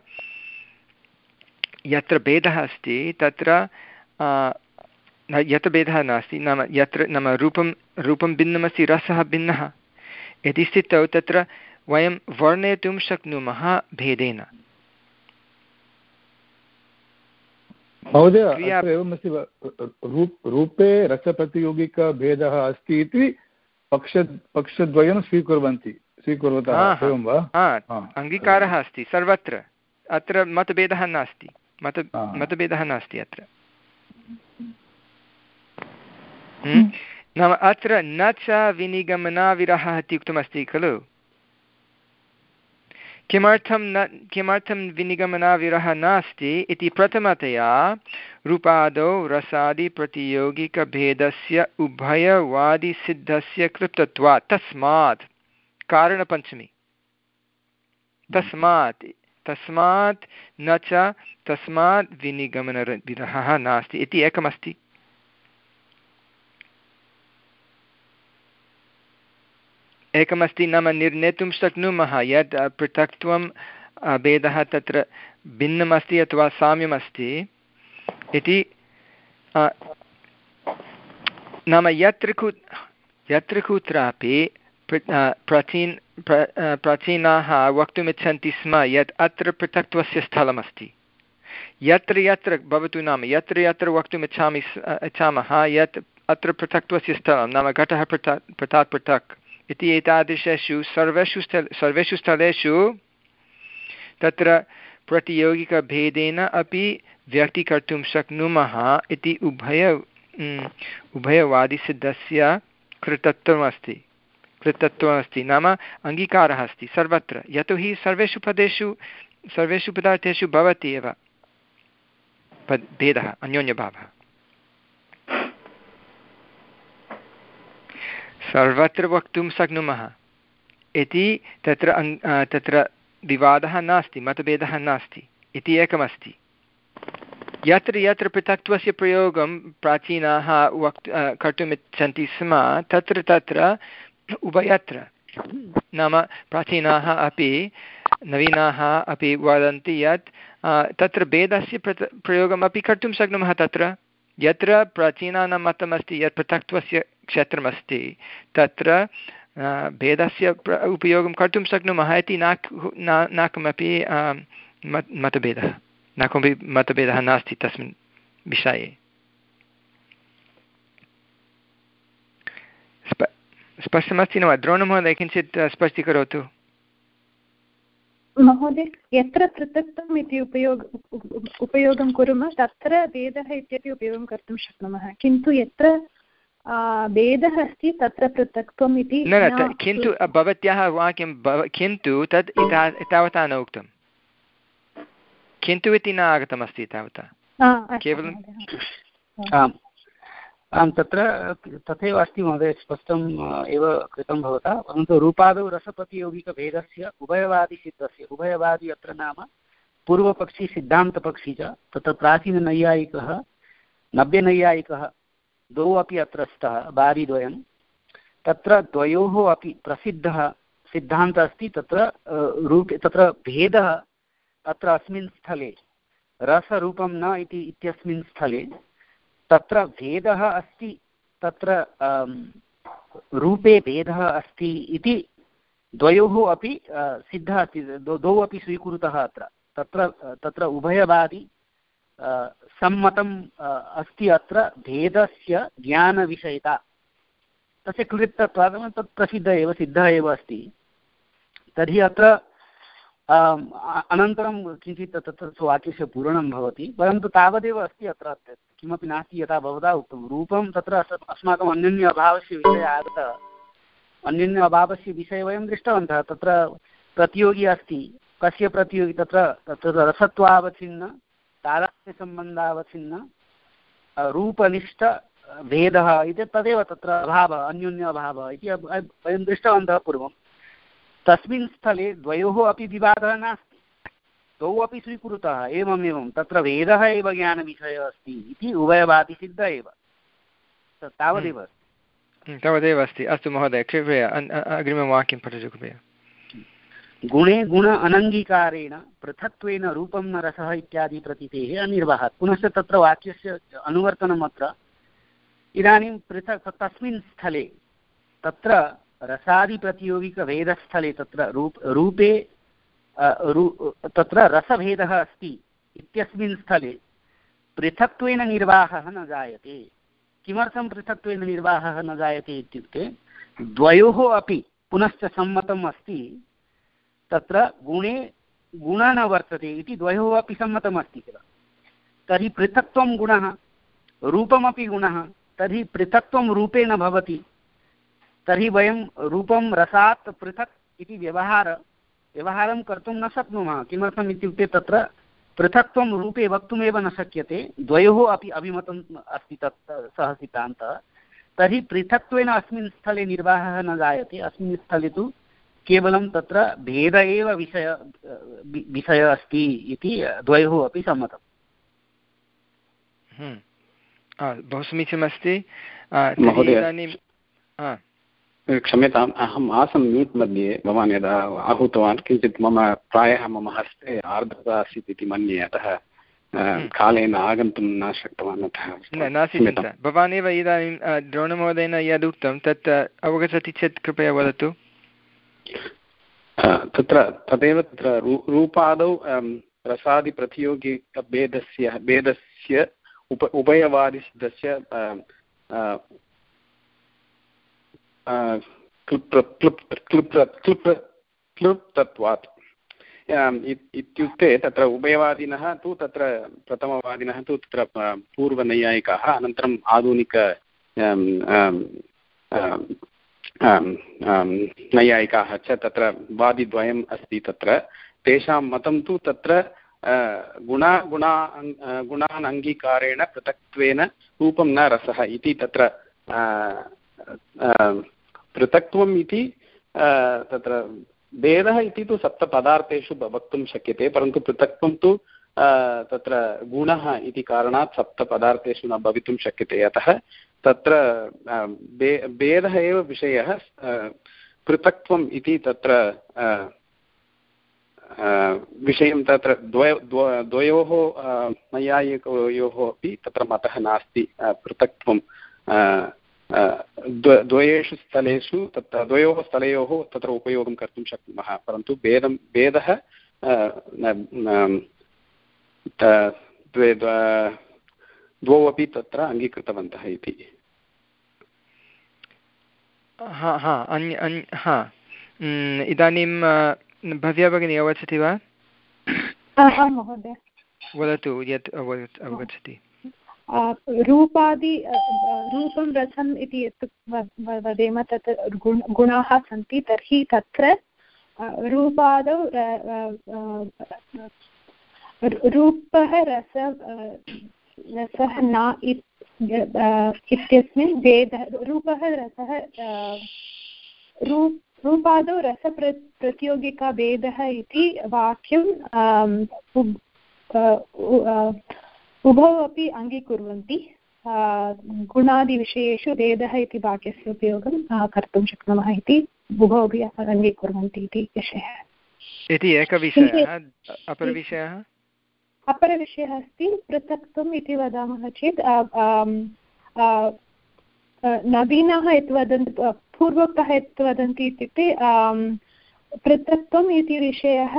यत्र भेदः अस्ति तत्र यत्र भेदः नास्ति, नाम यत्र नाम रूपं रूपं भिन्नमस्ति, रसः भिन्नः इति स्थितौ तत्र वयं वर्णयितुं शक्नुमः भेदेन। महोदय एवमस्ति, रूपे रसप्रतियोगिकभेदः अस्ति इति पक्ष पक्षद्वयं स्वीकुर्वन्ति स्वीकुर्वन्तः एवं वा? अङ्गीकारः अस्ति सर्वत्र, अत्र मतभेदः नास्ति, मत मतभेदः नास्ति अत्र। नाम अत्र न च विनिगमनाविरहः इति उक्तमस्ति खलु। किमर्थं न किमर्थं विनिगमनाविरहः नास्ति इति प्रथमतया रूपादौ रसादिप्रतियोगिकभेदस्य उभयवादिसिद्धस्य कृतत्वात्, तस्मात् कारणपञ्चमी, तस्मात् तस्मात् न च तस्मात् विनिगमनविरहः नास्ति इति एकमस्ति। एकमस्ति नाम निर्णेतुं शक्नुमः यत् पृथक्त्वं भेदः तत्र भिन्नमस्ति अथवा साम्यमस्ति इति। नाम यत्र कु यत्र कुत्रापि प्राचीन प्राचीनाः वक्तुमिच्छन्ति स्म यत् अत्र पृथक्त्वस्य स्थलमस्ति, यत्र यत्र भवतु नाम यत्र यत्र वक्तुमिच्छामि इच्छामः यत् अत्र पृथक्त्वस्य स्थलं नाम घटः पृथक् पृथक् पृथक् इति एतादृशेषु सर्वेषु स्थल सर्वेषु स्थलेषु तत्र प्रतियोगिकभेदेन अपि व्यक्तीकर्तुं शक्नुमः इति उभय उभयवादिसिद्धस्य कृतत्वमस्ति कृतत्वमस्ति नाम अङ्गीकारः अस्ति सर्वत्र, यतोहि सर्वेषु पदेषु सर्वेषु पदार्थेषु भवति एव भेदः अन्योन्यभावः। सर्वत्र वक्तुं शक्नुमः इति तत्र तत्र विवादः नास्ति, मतभेदः नास्ति इति एकमस्ति। यत्र यत्र पृथक्त्वस्य प्रयोगं प्राचीनाः वक् कर्तुमिच्छन्ति स्म तत्र तत्र उभयत्र नाम प्राचीनाः अपि नवीनाः अपि वदन्ति यत् तत्र भेदस्य प्रयोगमपि कर्तुं शक्नुमः। तत्र यत्र प्राचीनानां मतमस्ति यत् पृथक्त्वस्य क्षेत्रमस्ति तत्र भेदस्य उपयोगं कर्तुं शक्नुमः इति न न कमपि मतभेदः न कोऽपि मतभेदः नास्ति तस्मिन् विषये। स्पष्टमस्ति न वा? द्रोणमहोदय किञ्चित् स्पष्टीकरोतु। महोदय, यत्र पृथक्त्वम् इति उपयोग उपयोगं कुर्मः तत्र भेदः इत्यपि उपयोगं कर्तुं शक्नुमः, किन्तु यत्र भेदः अस्ति तत्र पृथक्त्वम् इति न न किन्तु भवत्याः वाक्यं किन्तु तद् एतावता न उक्तं, किन्तु इति न आगतमस्ति तावता केवलं। आं तत्र तथैव अस्ति महोदय, स्पष्टम् एव कृतं भवता, परन्तु रूपादौ रसप्रतियोगिकभेदस्य उभयवादिसिद्धस्य, उभयवादी अत्र नाम पूर्वपक्षी सिद्धान्तपक्षी च, तत्र प्राचीननैयायिकः नव्यनैयायिकः द्वौ अपि अत्र स्तः वादिद्वयं, तत्र द्वयोः अपि प्रसिद्धः सिद्धान्तः अस्ति। तत्र रूपे तत्र भेदः अत्र अस्मिन् स्थले रसरूपं न इति इत्यस्मिन् स्थले तत्र भेदः अस्ति, तत्र रूपे भेदः अस्ति इति द्वयोः अपि सिद्धः अस्ति, द्वौ अपि स्वीकृतः अत्र। तत्र तत्र उभयवादी सम्मतम् अस्ति अत्र भेदस्य ज्ञानविषयता, तस्य कृत्तत्वात् तत् प्रसिद्धः एव सिद्धः एव अस्ति। तर्हि अत्र अनन्तरं किञ्चित् तत्र वाक्यस्य पूरणं भवति, परन्तु तावदेव अस्ति अत्र किमपि नास्ति। यथा भवता उक्तं रूपं तत्र अस्माकम् अन्योन्य अभावस्य विषये आगतः, अन्योन्य अभावस्य विषये वयं दृष्टवन्तः। तत्र प्रतियोगी अस्ति, कस्य प्रतियोगी तत्र तत्र रसत्वावच्छिन्न तादात्म्यसम्बन्धावच्छिन्न रूपनिष्ठ भेदः इति तदेव तत्र अभावः, अन्योन्य अभावः इति वयं दृष्टवन्तः पूर्वं। तस्मिन् स्थले द्वयोः अपि विवादः नास्ति, द्वौ अपि स्वीकृतः एवम् एवं तत्र भेदः एव ज्ञानविषयः अस्ति इति उभयवादिसिद्ध एव, तावदेव तावदेव अस्ति। अस्तु महोदय, कृपया अग्रिमं वाक्यं पठतु कृपया। गुणे गुण अनङ्गीकारेण पृथक्त्वेन रूपं न रसः इत्यादि प्रतीतेः अनिर्वाहात्। पुनश्च तत्र वाक्यस्य अनुवर्तनम् अत्र इदानीं पृथक् तस्मिन् स्थले तत्र रसादिप्रतियोगिकभेदस्थले तत्र रूप रूपे रू तत्र रसभेदः अस्ति इत्यस्मिन् स्थले पृथक्त्वेन निर्वाहः न जायते। किमर्थं पृथक्त्वेन निर्वाहः न जायते इत्युक्ते द्वयोः अपि पुनश्च सम्मतम् अस्ति, तत्र गुणे गुणः न वर्तते इति द्वयोः अपि सम्मतम् अस्ति किल। तर्हि पृथक्त्वं गुणः, रूपमपि गुणः, तर्हि पृथक्त्वं रूपे न भवति। तर्हि वयं रूपं रसात् पृथक् इति व्यवहार व्यवहारं कर्तुं न शक्नुमः। किमर्थम् इत्युक्ते तत्र पृथक्त्वं रूपे वक्तुमेव न शक्यते, द्वयोः अपि अभिमतम् अस्ति तत् सः सिद्धान्तः। तर्हि पृथक्त्वेन अस्मिन् स्थले निर्वाहः न जायते, अस्मिन् स्थले तु केवलं तत्र भेद एव विषय विषयः अस्ति इति द्वयोः अपि सम्मतम्। बहु समीचीनमस्ति महोदय। क्षम्यताम्, अहम् आसं मीट् मध्ये, भवान् यदा आहूतवान् किञ्चित् मम प्रायः मम हस्ते आर्द्रता आसीत् इति मन्ये, अतः कालेन आगन्तुं न शक्तवान्। अतः नास्ति चिन्ता, भवान् एव इदानीं द्रोणमहोदयेन यदुक्तं तत् अवगच्छति चेत् कृपया वदतु। तत्र तदेव तत्र रूपादौ रसादिप्रतियोगिकभेदस्य भेदस्य उप उभयवादिसिद्धस्य क्लृप्तत्वात् इत्युक्ते तत्र उभयवादिनः तु तत्र प्रथमवादिनः तु तत्र पूर्वनैयायिकाः, अनन्तरम् आधुनिक नैयायिकाः च तत्र वादिद्वयम् अस्ति। तत्र तेषां मतं तु तत्र गुणा गुणा गुणान् अङ्गीकारेण पृथक्त्वेन रूपं न रसः इति तत्र पृथक्त्वम् इति तत्र भेदः इति तु सप्तपदार्थेषु वक्तुं शक्यते, परन्तु पृथक्त्वं तु तत्र गुणः इति कारणात् सप्तपदार्थेषु न भवितुं शक्यते। अतः तत्र भेदः एव विषयः, पृथक्त्वम् इति तत्र विषयं तत्र द्वय द्वयोः नैयायिकयोः अपि तत्र मतः नास्ति। पृथक्त्वं द्वयेषु स्थलेषु तत्र द्वयोः स्थलयोः तत्र उपयोगं कर्तुं शक्नुमः, परन्तु भेदं भेदः द्वे द्वौ अपि तत्र अङ्गीकृतवन्तः इति। हा हा अन्य अन्य हा इदानीं भव्या भगिनी अवगच्छति वा? महोदय वदतु यत् अवगच्छति। रूपादि रूपं रसम् इति यत् वदेम तत् गुणाः सन्ति, तर्हि तत्र रूपादौ रूपः रस रसः न इत्यस्मिन् भेदः, रूपः रसः रूप रूपादौ रसप्र प्रतियोगिका भेदः इति वाक्यं उभौ अपि अङ्गीकुर्वन्ति। गुणादिविषयेषु भेदः इति वाक्यस्य उपयोगं कर्तुं शक्नुमः इति उभौ अपि अङ्गीकुर्वन्ति इति विषयः। इति एकविषयः। अपरविषयः अपरविषयः अस्ति पृथक्त्वम् इति वदामः चेत् नवीनः यत् वदन्ति, पूर्वोक्तः यत् वदन्ति इत्युक्ते पृथक्त्वम् इति विषयः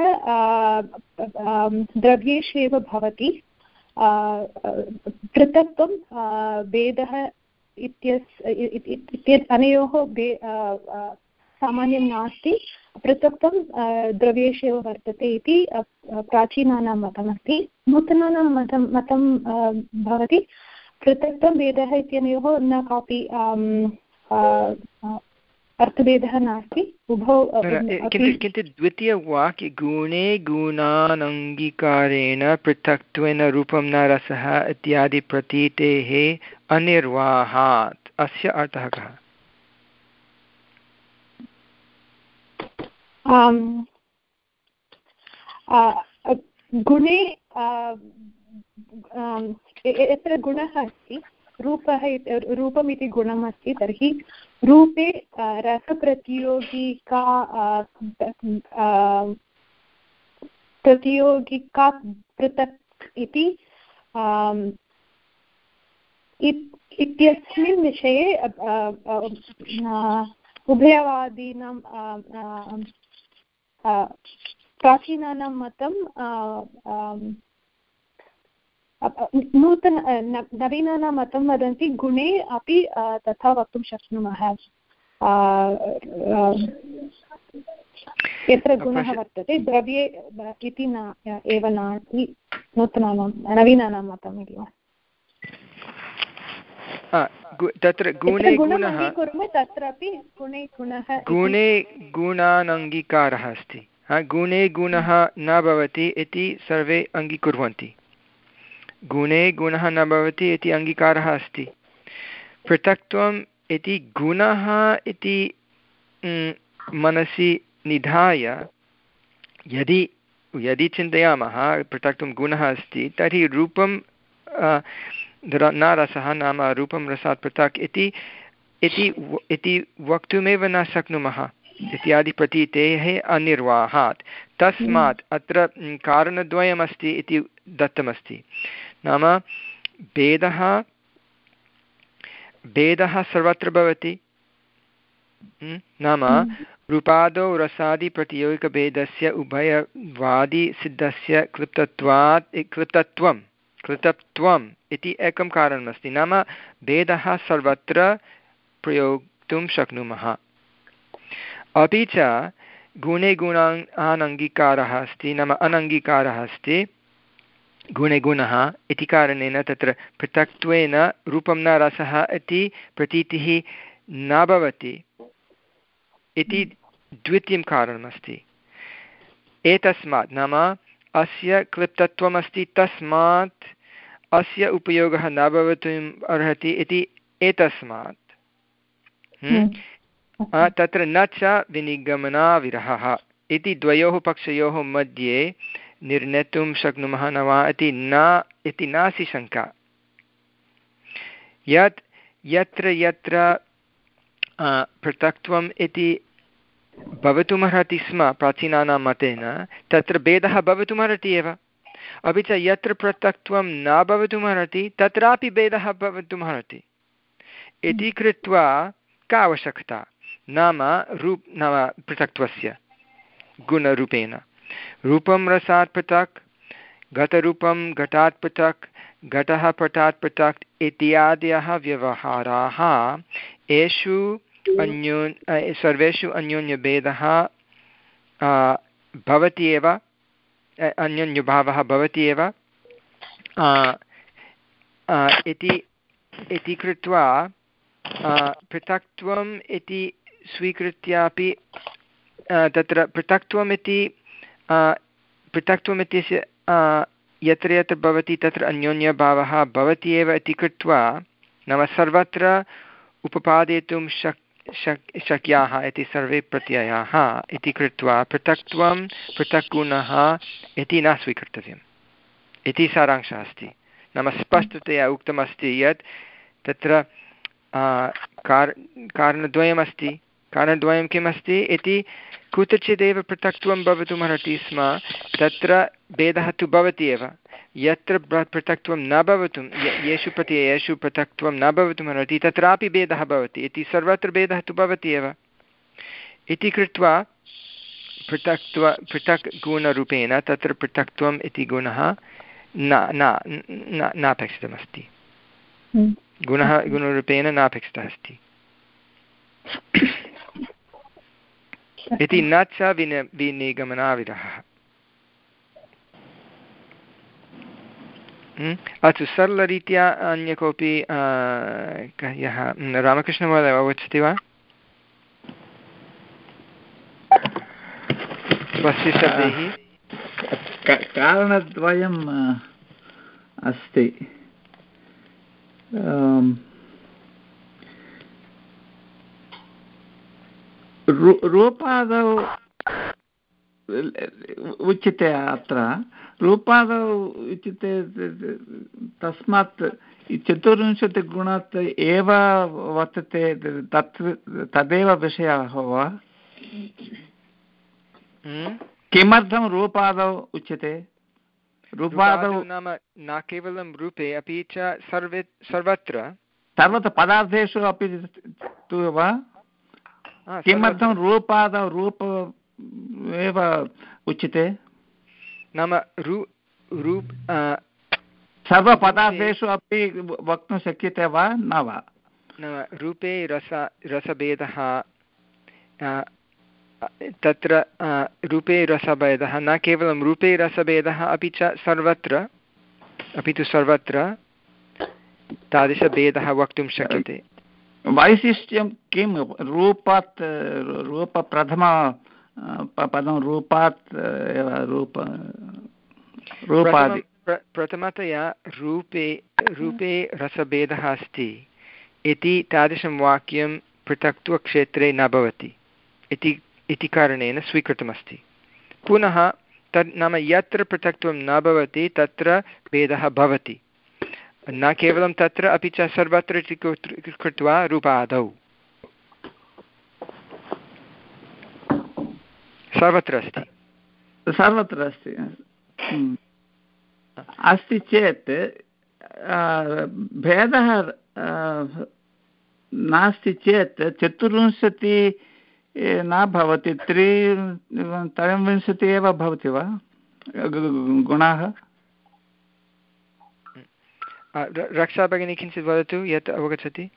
द्रव्येषु एव भवति। पृथक्त्वं भेदः इत्यस्य अनयोः सामान्यं नास्ति, पृथक्त्वं द्रव्येषु एव वर्तते इति प्राचीनानां मतमस्ति। नूतनानां मतं मतं भवति पृथक्त्वं भेदः इत्यनयोः न कापि अर्थभेदः नास्ति, उभौ। किन्तु द्वितीयवाक्ये गुणे गुणानङ्गीकारेण पृथक्त्वेन रूपं न रसः इत्यादि प्रतीतेः अनिर्वाहात्, अस्य अर्थः कः? गुणे यत्र गुणः अस्ति, रूपः रूपम् इति गुणम् अस्ति, तर्हि रूपे रसप्रतियोगिका प्रतियोगिका पृथक् इति इत्यस्मिन् विषये उभयवादीनां प्राचीनानां मतं नूतन नवीनानां मतं वदन्ति गुणे अपि तथा वक्तुं शक्नुमः, यत्र गुणः वर्तते द्रव्ये इति न एव नास्ति नूतनानां नवीनानां मतम् इति वा। तत्र गुणे गुणः तत्रापि गुणे गुणः गुणे गुणानङ्गीकारः अस्ति। गुणे गुणः न भवति इति सर्वे अङ्गीकुर्वन्ति, गुणे गुणः न भवति इति अङ्गीकारः अस्ति। पृथक्त्वम् इति गुणः इति मनसि निधाय यदि यदि चिन्तयामः पृथक्त्वं गुणः अस्ति, तर्हि रूपं न रसः नाम रूपं रसात् पृथक् इति इति वक्तुमेव न शक्नुमः इत्यादि प्रतीतेः अनिर्वाहात्। तस्मात् अत्र कारणद्वयमस्ति इति दत्तमस्ति, नाम भेदः भेदः सर्वत्र भवति, नाम रूपादौ रसादिप्रतियोगिकभेदस्य उभयवादिसिद्धस्य क्लृप्तत्वात् क्लृप्तत्वं क्लृप्तत्वम् इति एकं कारणमस्ति, नाम भेदः सर्वत्र प्रयोक्तुं शक्नुमः। अपि च गुणे गुणानङ्गीकारः अस्ति, नाम अनङ्गीकारः अस्ति गुणे गुणः इति कारणेन तत्र पृथक्त्वेन रूपं न रसः इति प्रतीतिः न भवति इति द्वितीयं कारणमस्ति। एतस्मात् नाम अस्य क्लृप्तत्वमस्ति, तस्मात् अस्य उपयोगः न भवितुम् अर्हति इति एतस्मात् तत्र न च विनिगमनाविरहः इति द्वयोः पक्षयोः मध्ये निर्णेतुं शक्नुमः न वा इति न इति नास्ति शङ्का। यत् यत्र यत्र पृथक्त्वम् इति भवितुमर्हति स्म प्राचीनानां मतेन, तत्र भेदः भवितुमर्हति एव। अपि च यत्र पृथक्त्वं न भवितुमर्हति तत्रापि भेदः भवितुमर्हति इति कृत्वा का आवश्यकता, नाम रूप नाम पृथक्त्वस्य गुणरूपेण रूपं रसात् पृथक्, घटरूपं घटात् पृथक्, घटः पटात् पृथक् इत्यादयः व्यवहाराः एषु अन्योन् सर्वेषु अन्योन्यभेदः भवति एव, अन्योन्यभावः भवति एव इति इति कृत्वा पृथक्त्वम् इति स्वीकृत्यापि तत्र पृथक्त्वम् इति पृथक्त्वम् इत्यस्य यत्र यत्र भवति तत्र अन्योन्यभावः भवति एव इति कृत्वा, नाम सर्वत्र उपपादयितुं शक् शक् शक्याः इति सर्वे प्रत्ययाः इति कृत्वा पृथक्त्वं पृथक् गुणः इति न स्वीकर्तव्यम् इति सारांशः अस्ति। नाम स्पष्टतया उक्तमस्ति यत् तत्र कार् कारणद्वयमस्ति। कारणद्वयं किमस्ति इति, कुत्रचिदेव पृथक्त्वं भवितुमर्हति स्म, तत्र भेदः तु भवति एव। यत्र पृथक्त्वं न भवितुं येषु प्रत्ययेषु पृथक्त्वं न भवितुमर्हति तत्रापि भेदः भवति इति, सर्वत्र भेदः तु भवति एव इति कृत्वा पृथक्त्व पृथक् गुणरूपेण तत्र पृथक्त्वम् इति गुणः न नापेक्षितमस्ति। गुणः गुणरूपेण नापेक्षितः अस्ति इति न च विन विनिगमनाविरहः। अस्तु सरलरीत्या अन्य कोऽपि यः रामकृष्णमहोदय अवगच्छति वा? स्वस्य शब्दैः कारणद्वयम् अस्ति। रूपादौ उच्यते अत्र रूपादौ उच्यते तस्मात् चतुर्विंशतिगुणात् एव वर्तते तत् तदेव विषयः वा? किमर्थं रूपादौ उच्यते? रूपादौ नाम न केवलं रूपे अपि च सर्वे सर्वत्र सर्वत्र पदार्थेषु अपि तु वा? किमर्थं रूपादौ रूप एव उच्यते? नाम रू रूप सर्वपदार्थेषु अपि वक्तुं शक्यते वा न वा? नाम रूपे रस रसभेदः तत्र रूपे रसभेदः न केवलं रूपे रसभेदः अपि च सर्वत्र अपि तु सर्वत्र तादृशभेदः वक्तुं शक्यते। वैशिष्ट्यं किं? रूपात् रूपप्रथम पदं रूपात् एव रूप रूपादि प्रथमतया रूपे रूपे रसभेदः अस्ति इति तादृशं वाक्यं पृथक्त्वक्षेत्रे न भवति इति इति कारणेन स्वीकृतमस्ति। पुनः तत् नाम यत्र पृथक्त्वं न भवति तत्र भेदः भवति, न केवलं तत्र अपि च सर्वत्र इति कृत्वा रूपादौ सर्वत्र अस्ति सर्वत्र अस्ति अस्ति चेत् भेदः नास्ति चेत् चतुर्विंशति न भवति, त्रि त्रयोविंशतिः एव भवति वा गुणाः? रक्षा भगिनी किञ्चित् वदतु यत् अवगच्छति।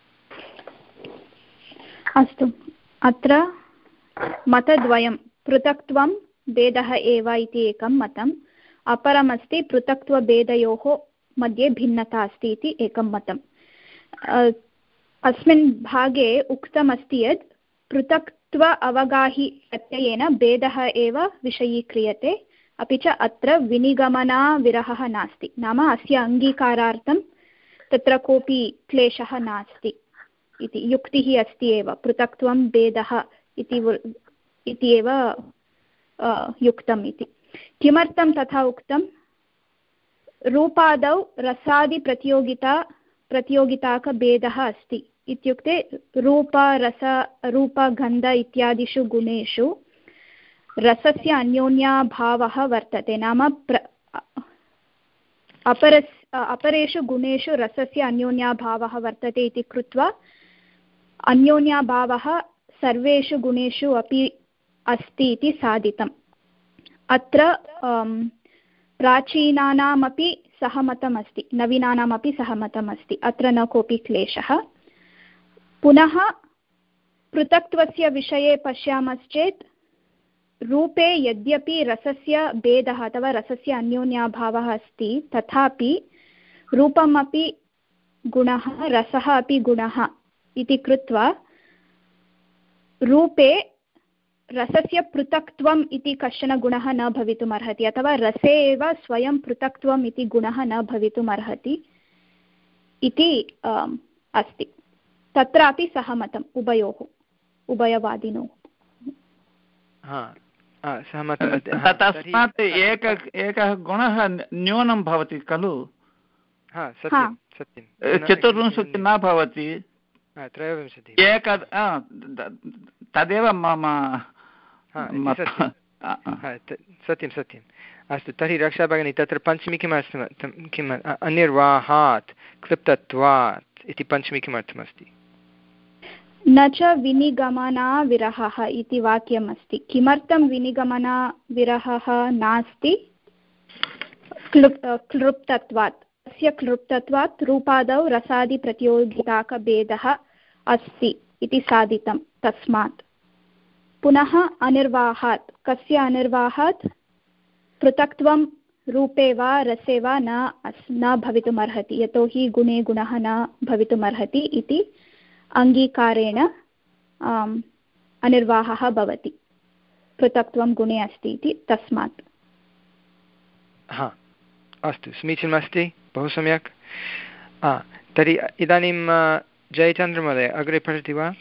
अस्तु, अत्र मतद्वयं पृथक्त्वं भेदः एव इति एकं मतम्, अपरमस्ति पृथक्त्वभेदयोः मध्ये भिन्नता अस्ति इति एकं मतम्। अस्मिन् भागे उक्तमस्ति यत् पृथक्त्व अवगाहि प्रत्ययेन भेदः एव विषयीक्रियते, अपि च अत्र विनिगमनाविरहः नास्ति, नाम अस्य अङ्गीकारार्थं तत्र कोऽपि क्लेशः नास्ति इति युक्तिः अस्ति एव। पृथक्त्वं भेदः इति एव युक्तम् इति। किमर्थं तथा उक्तं? रूपादौ रसादिप्रतियोगिता प्रतियोगिताकभेदः अस्ति इत्युक्ते रूप रस रूपगन्ध इत्यादिषु गुणेषु रसस्य अन्योन्याभावः वर्तते, नाम प्र अपरस् अपरेषु गुणेषु रसस्य अन्योन्याभावः वर्तते इति कृत्वा अन्योन्याभावः सर्वेषु गुणेषु अपि अस्ति इति साधितम्। अत्र प्राचीनानामपि सहमतम् अस्ति, नवीनानामपि सहमतम् अस्ति, अत्र न कोऽपि क्लेशः। पुनः पृथक्त्वस्य विषये पश्यामश्चेत् रूपे यद्यपि रसस्य भेदः अथवा रसस्य अन्योन्याभावः अस्ति, तथापि रूपमपि गुणः रसः अपि गुणः इति कृत्वा रूपे रसस्य पृथक्त्वम् इति कश्चन गुणः न भवितुमर्हति, अथवा रसे एव स्वयं पृथक्त्वम् इति गुणः न भवितुमर्हति इति अस्ति। तत्रापि सहमतम् उभयोः, उभयवादिनोः। तस्मात् एक एकः गुणः न्यूनं भवति खलु? चतुर्विंशतिः न भवति, त्रयोविंशतिः एक तदेव मम सत्यं सत्यम्। अस्तु, तर्हि रक्षा भगिनी तत्र पञ्चमी किमर्थं किम् अनिर्वाहात् क्लृप्तत्वात् इति पञ्चमी किमर्थमस्ति? न च विनिगमनाविरहः इति वाक्यमस्ति। किमर्थं विनिगमनाविरहः नास्ति? क्लृप् क्लृप्तत्वात्। रसस्य क्लृप्तत्वात् रूपादौ रसादिप्रतियोगिताकभेदः अस्ति इति साधितं तस्मात्। पुनः अनिर्वाहात्, कस्य अनिर्वाहात्? पृथक्त्वं रूपे वा रसे वा न न भवितुमर्हति, यतोहि गुणे गुणः न भवितुमर्हति इति अङ्गीकारेण अनिर्वाहः भवति। पृथक्त्वं गुणे अस्ति इति तस्मात्। हा, अस्तु, समीचीनमस्ति, बहु सम्यक्। तर्हि इदानीं जयचन्द्रमहोदय अग्रे पठति वा?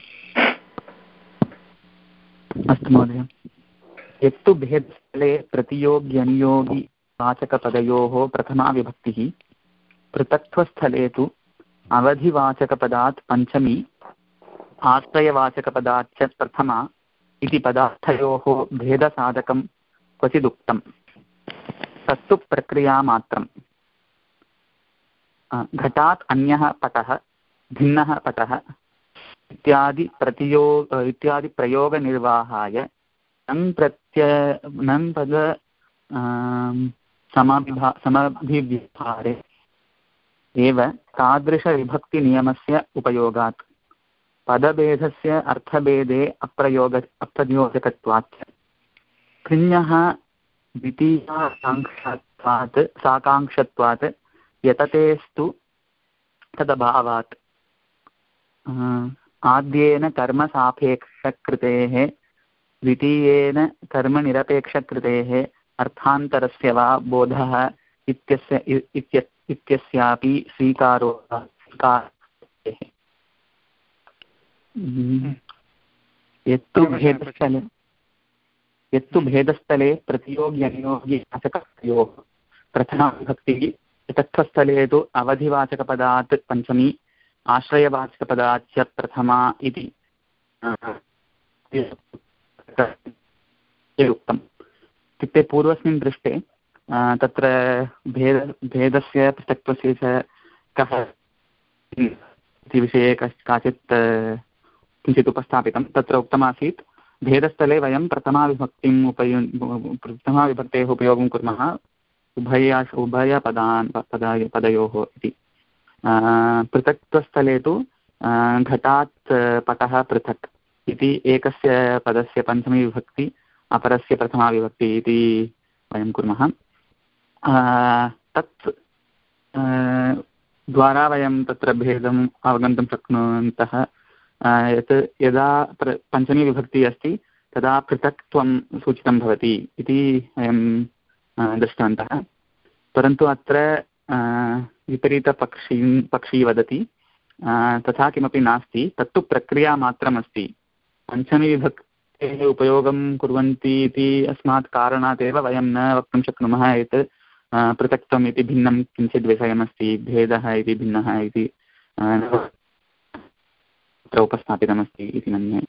अस्तु महोदय। यत्तु भेदस्थले प्रतियोग्यनियोगि वाचकपदयोः प्रथमा विभक्तिः, पृथक्त्वस्थले तु अवधिवाचकपदात् पञ्चमी, आश्रयवाचकपदाच्च प्रथमा इति पदार्थयोः भेदसाधकं क्वचिदुक्तम्। तत्तु प्रक्रियामात्रम्। घटात् अन्यः पटः, भिन्नः पटः इत्यादि प्रतियो इत्यादि प्रयोगनिर्वाहाय नङ् प्रत्य नङ् पद समभिभा समभिव्यवहारे एव तादृशविभक्तिनियमस्य उपयोगात् पदभेदस्य अर्थभेदे अप्रयोग अप्रयोजकत्वात् कृञ्ञः द्वितीयाकाङ्क्षत्वात् साकाङ्क्षत्वात् यततेस्तु तदभावात् आद्येन कर्मसापेक्षकृतेः द्वितीयेन कर्मनिरपेक्षकृतेः अर्थान्तरस्य वा बोधः इत्यस्य इत्यस्यापि स्वीकारो स्वीकारः। यत्तु भेदस्थले यत्तु भेदस्थले प्रतियोग्यनियोग्यवाचकयोः प्रथमा विभक्तिः, तत्त्वस्थले तु अवधिवाचकपदात् पञ्चमी, आश्रयवाचकपदाच्च प्रथमा इति उक्तम्। इत्युक्ते पूर्वस्मिन् पृष्ठे तत्र भेद भेदस्य पृथक्त्वस्य च कः इति विषये काचित् किञ्चित् उपस्थापितं। तत्र उक्तमासीत् भेदस्थले वयं प्रथमाविभक्तिम् उपयु प्रथमाविभक्तेः उपयोगं कुर्मः उभय उभयपदान् पद पदयोः इति। पृथक्त्वस्थले तु घटात् पटः पृथक् इति एकस्य पदस्य पञ्चमी विभक्ति, अपरस्य प्रथमा विभक्ति इति वयं कुर्मः। तत् द्वारा वयं तत्र भेदम् अवगन्तुं शक्नुवन्तः यत् यदा पञ्चमी विभक्तिः अस्ति तदा पृथक्त्वं सूचितं भवति इति वयं दृष्टवन्तः। परन्तु अत्र विपरीतपक्षी पक्षी वदति तथा किमपि नास्ति, तत्तु प्रक्रियामात्रमस्ति। पञ्चमी विभक्तेः उपयोगं कुर्वन्ति इति अस्मात् कारणात् एव वयं न वक्तुं शक्नुमः यत् पृथक्त्वम् इति भिन्नं किञ्चित् विषयमस्ति, भेदः इति भिन्नः इति तत्र उपस्थापितमस्ति इति मन्ये।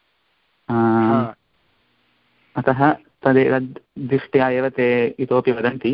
अतः तदेतद् दृष्ट्या एव ते इतोपि वदन्ति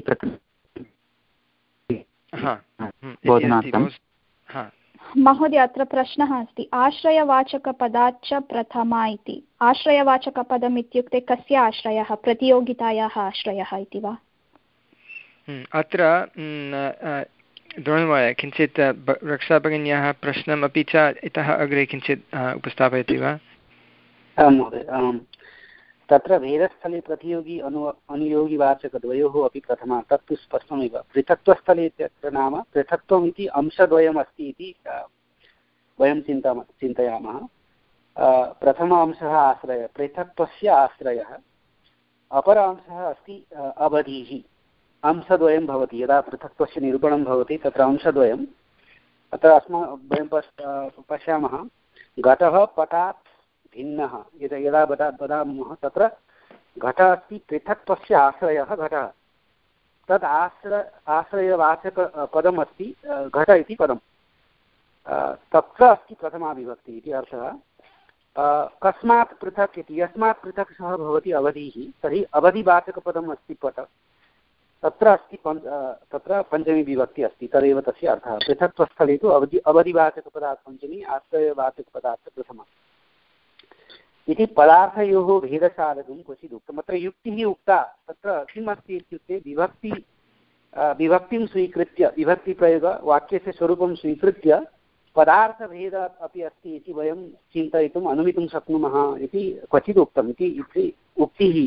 बोधनार्थं। महोदय, अत्र प्रश्नः अस्ति, आश्रयवाचकपदाच्च प्रथमा इति। आश्रयवाचकपदम् इत्युक्ते कस्य आश्रयः? प्रतियोगितायाः आश्रयः इति वा? अत्र द्रोणमहोदय किञ्चित् रक्षाभगिन्याः प्रश्नम् अपि च इतः अग्रे किञ्चित् उपस्थापयति वा? महोदय, तत्र भेदस्थले प्रतियोगी अनु अनुयोगिवाचकद्वयोः अपि प्रथमा, तत्तु स्पष्टमेव। पृथक्त्वस्थले इत्यत्र नाम पृथक्त्वम् इति अंशद्वयमस्ति इति वयं चिन्ता चिन्तयामः। प्रथम अंशः आश्रयः, पृथक्त्वस्य आश्रयः। अपर अंशः अस्ति अवधिः। अंशद्वयं भवति, यदा पृथक्त्वस्य निरूपणं भवति तत्र अंशद्वयम्। अत्र अस्माकं वयं पश्यामः, घटः पटात् भिन्नः। यदा यदा वदामः तत्र घटः अस्ति पृथक्त्वस्य आश्रयः घटः। तद् आश्र आश्रयवाचकपदम् अस्ति घट इति पदं। तत्र अस्ति प्रथमा विभक्तिः इति अर्थः। कस्मात् पृथक् इति, यस्मात् पृथक् सः भवति अवधिः, तर्हि अवधिवाचकपदम् अस्ति पट, तत्र अस्ति पञ्च तत्र पञ्चमी विभक्ति अस्ति, तदेव तस्य अर्थः। पृथक्त्वस्थले तु अवधि अवधिवाचकपदात् पञ्चमी, आश्रयवाचकपदात् प्रथमा इति पदार्थयोः भेदसाधकं क्वचित् उक्तम्। अत्र युक्तिः उक्ता। तत्र किम् अस्ति इत्युक्ते विभक्ति विभक्तिं स्वीकृत्य विभक्तिप्रयोग वाक्यस्य स्वरूपं स्वीकृत्य पदार्थभेदः अपि अस्ति इति वयं चिन्तयितुम् अनुमितुं शक्नुमः इति क्वचित् उक्तम् इति उक्तिः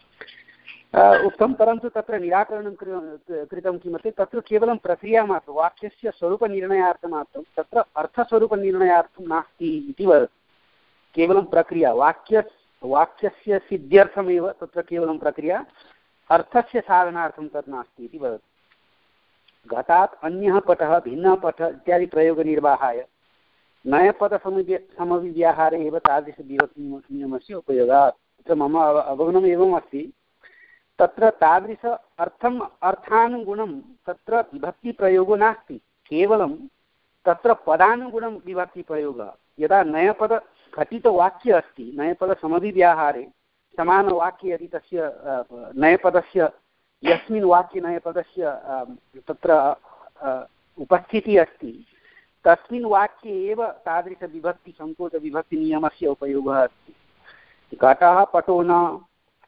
उक्तं। परन्तु तत्र निराकरणं कृतं किमस्ति, तत्र केवलं प्रक्रियामात्रं वाक्यस्य स्वरूपनिर्णयार्थमात्रं, तत्र अर्थस्वरूपनिर्णयार्थं नास्ति इति वदति। केवलं प्रक्रिया वाक्य वाक्यस्य सिद्ध्यर्थमेव तत्र केवलं प्रक्रिया, अर्थस्य साधनार्थं तत् नास्ति इति वदति। घटात् अन्यः पटः भिन्नः पटः इत्यादि प्रयोगनिर्वाहाय नयपदसमव्य समविव्याहारे एव तादृशविभक्तिनियमस्य उपयोगात्। तत्र मम अवगमनम् एवम् अस्ति, तत्र तादृश अर्थम् अर्थानुगुणं तत्र विभक्तिप्रयोगो नास्ति, केवलं तत्र पदानुगुणं विभक्तिप्रयोगः। यदा नयपद घटितवाक्य अस्ति, नयपदसमविव्याहारे समानवाक्ये यदि तस्य नयपदस्य यस्मिन् वाक्ये नयपदस्य तत्र उपस्थितिः अस्ति, तस्मिन् वाक्ये एव तादृशविभक्तिसङ्कोचविभक्तिनियमस्य उपयोगः अस्ति। घटः पटो न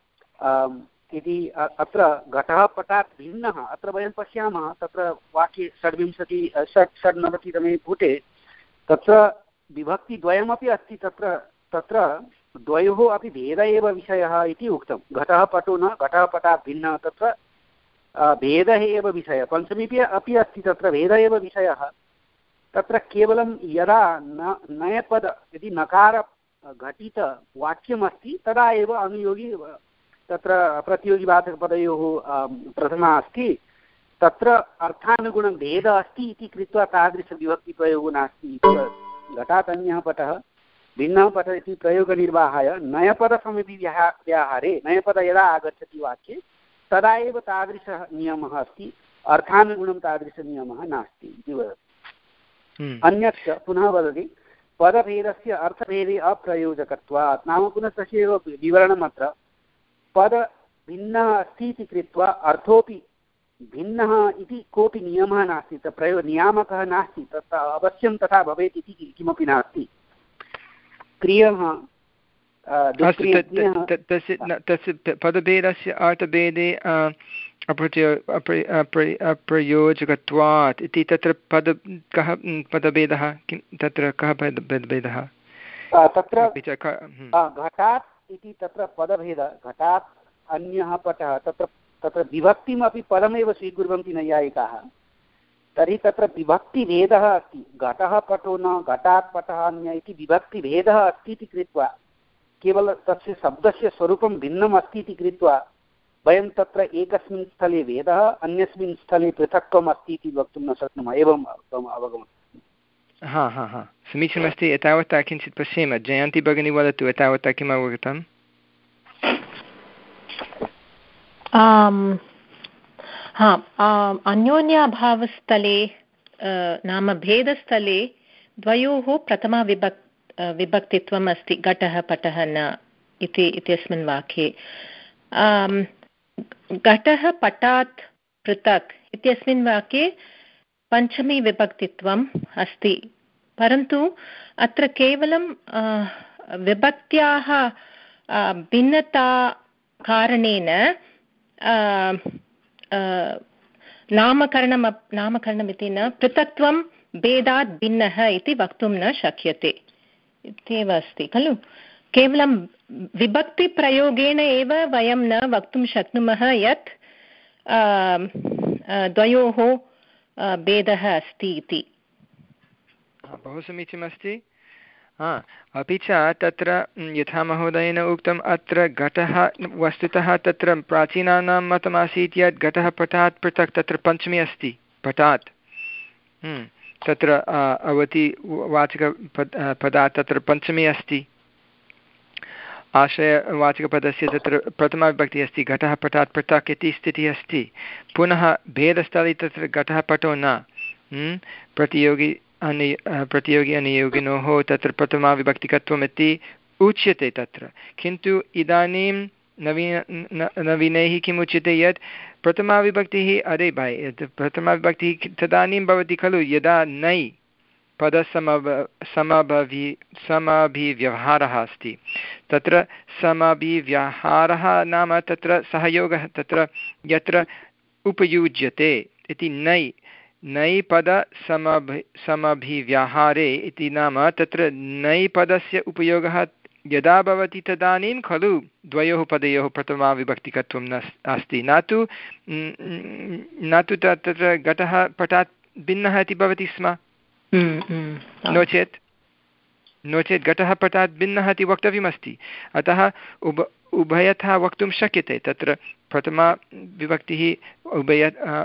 इति अत्र घटः पटात् भिन्नः, अत्र वयं पश्यामः तत्र वाक्ये षड्विंशति षट् षड्नवतितमे पुटे तत्र विभक्तिद्वयमपि अस्ति। तत्र तत्र द्वयोः अपि भेद एव विषयः इति उक्तं। घटः पटो न घटः पटात् भिन्नः, तत्र भेदः एव विषयः। पञ्चमीपि अपि अस्ति, तत्र भेदः एव विषयः। तत्र केवलं यदा न नयपद यदि नकार घटितवाक्यमस्ति तदा एव अनुयोगी तत्र प्रतियोगिवाचकपदयोः प्रथमा अस्ति, तत्र अर्थानुगुणं भेदः अस्ति इति कृत्वा तादृशविभक्तिप्रयोगो नास्ति। घटात् अन्यः पटः भिन्नः पटः इति प्रयोगनिर्वाहाय नयपदसमविव्याहारे नयपद यदा आगच्छति वाक्ये तदा एव तादृशः नियमः अस्ति, अर्थानुगुणं तादृशनियमः नास्ति इति वदति। अन्यच्च पुनः वदति पदभेदस्य अर्थभेदे अप्रयोजकत्वात्। नाम पुनः तस्य एव विवरणम् अत्र। पद भिन्नः अस्ति इति कृत्वा अर्थोपि भिन्नः इति कोऽपि नियमः नास्ति, तत्र प्रयोग नियामकः नास्ति, तत्र अवश्यं तथा भवेत् इति किमपि नास्ति। क्रियः तस्य पदभेदस्य अर्थभेदे अप्रयोजकत्वात् इति तत्र पद कः पदभेदः किं तत्र कः पदभेदः तत्र घटात् इति तत्र पदभेदः। घटात् अन्यः पटः तत्र तत्र विभक्तिमपि पदमेव स्वीकुर्वन्ति नैयायिकाः। तर्हि तत्र विभक्तिभेदः अस्ति। घटः पटो न घटात् पटः अन्य इति विभक्तिभेदः अस्ति इति कृत्वा केवलं तस्य शब्दस्य स्वरूपं भिन्नम् अस्ति इति कृत्वा वयं तत्र एकस्मिन् स्थले भेदः अन्यस्मिन् स्थले पृथक्त्वम् अस्ति इति वक्तुं न शक्नुमः। एवम् अवगमनं। हा हा हा समीचीनमस्ति। एतावता किञ्चित् पश्येम। जयन्ती भगिनी वदतु, एतावता किम् अवगतम्? हा अन्योन्याभावस्थले नाम भेदस्थले द्वयोः प्रथमाविभक् विभक्तित्वम् अस्ति। घटः पटः न इति इत्यस्मिन् वाक्ये घटः पटात् पृथक् इत्यस्मिन् वाक्ये पञ्चमी विभक्तित्वम् अस्ति। परन्तु अत्र केवलं विभक्त्याः भिन्नता कारणेन नामकरणं नामकरणमिति न पृथक्त्वं भेदात् भिन्नः इति वक्तुं न शक्यते इत्येव अस्ति खलु। केवलं विभक्तिप्रयोगेण एव वयं न वक्तुं शक्नुमः यत् द्वयोः भेदः अस्ति इति। बहु समीचीनमस्ति। हा अपि च तत्र यथा महोदयेन उक्तम्, अत्र घटः वस्तुतः तत्र प्राचीनानां मतमासीत् यत् घटः पटात् पृथक्, तत्र पञ्चमी अस्ति पटात्। तत्र अवति वाचकपद पदात् तत्र पञ्चमी अस्ति। आशयवाचकपदस्य तत्र प्रथमाविभक्तिः अस्ति, घटः पटात् पृथक् इति स्थितिः अस्ति। पुनः भेदस्थले तत्र घटः पटो न प्रतियोगी अनि प्रतियोगी अनियोगिनोः तत्र प्रथमाविभक्तिकत्वम् इति उच्यते तत्र। किन्तु इदानीं नवीन नवीनैः किम् उच्यते यत् प्रथमाविभक्तिः अरे भाई प्रथमाविभक्तिः तदानीं भवति खलु यदा नै पदसमव समभवि समभिव्यवहारः अस्ति। तत्र समभिव्यवहारः नाम तत्र सहयोगः, तत्र यत्र उपयुज्यते इति नै नै पदसमभि समभिव्याहारे इति नाम तत्र नै पदस्य उपयोगः यदा भवति तदानीं खलु द्वयोः पदयोः प्रथमाविभक्तिकत्वं न अस्ति न तु न तु तत्र घटः पटात् भिन्नः इति भवति स्म नो चेत् नो चेत् घटः पटात् भिन्नः इति वक्तव्यमस्ति। अतः उभ उभयथा वक्तुं शक्यते तत्र प्रथमा विभक्तिः उभय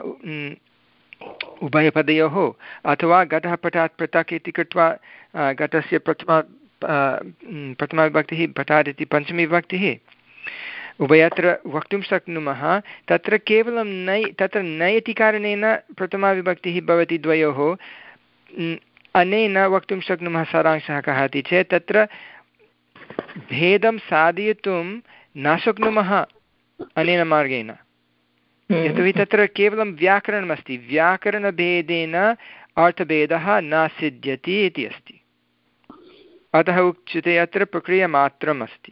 उभयपदयोः अथवा घटः पटात् पृथक् इति कृत्वा घटस्य प्रथमा प्रथमाविभक्तिः पटात् इति पञ्चमीविभक्तिः उभयत्र वक्तुं शक्नुमः। तत्र केवलं नै तत्र नै इति कारणेन प्रथमाविभक्तिः भवति द्वयोः अनेन वक्तुं शक्नुमः सारांशः कः इति चेत् तत्र भेदं साधयितुं न शक्नुमः अनेन मार्गेण यतोहि तत्र केवलं व्याकरणमस्ति व्याकरणभेदेन अर्थभेदः न सिद्ध्यति इति अस्ति। अतः उच्यते अत्र प्रक्रियामात्रम् अस्ति।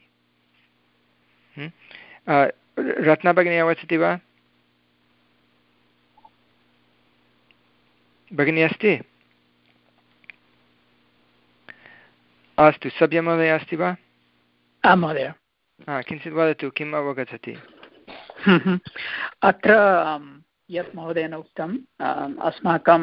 रत्नभगिनी अवगच्छति वा? भगिनी अस्ति? अस्तु सभ्यमहोदय अस्ति वा? आं महोदय। किञ्चित् वदतु किम् अवगच्छति? अत्र यत् महोदयेन उक्तम् अस्माकं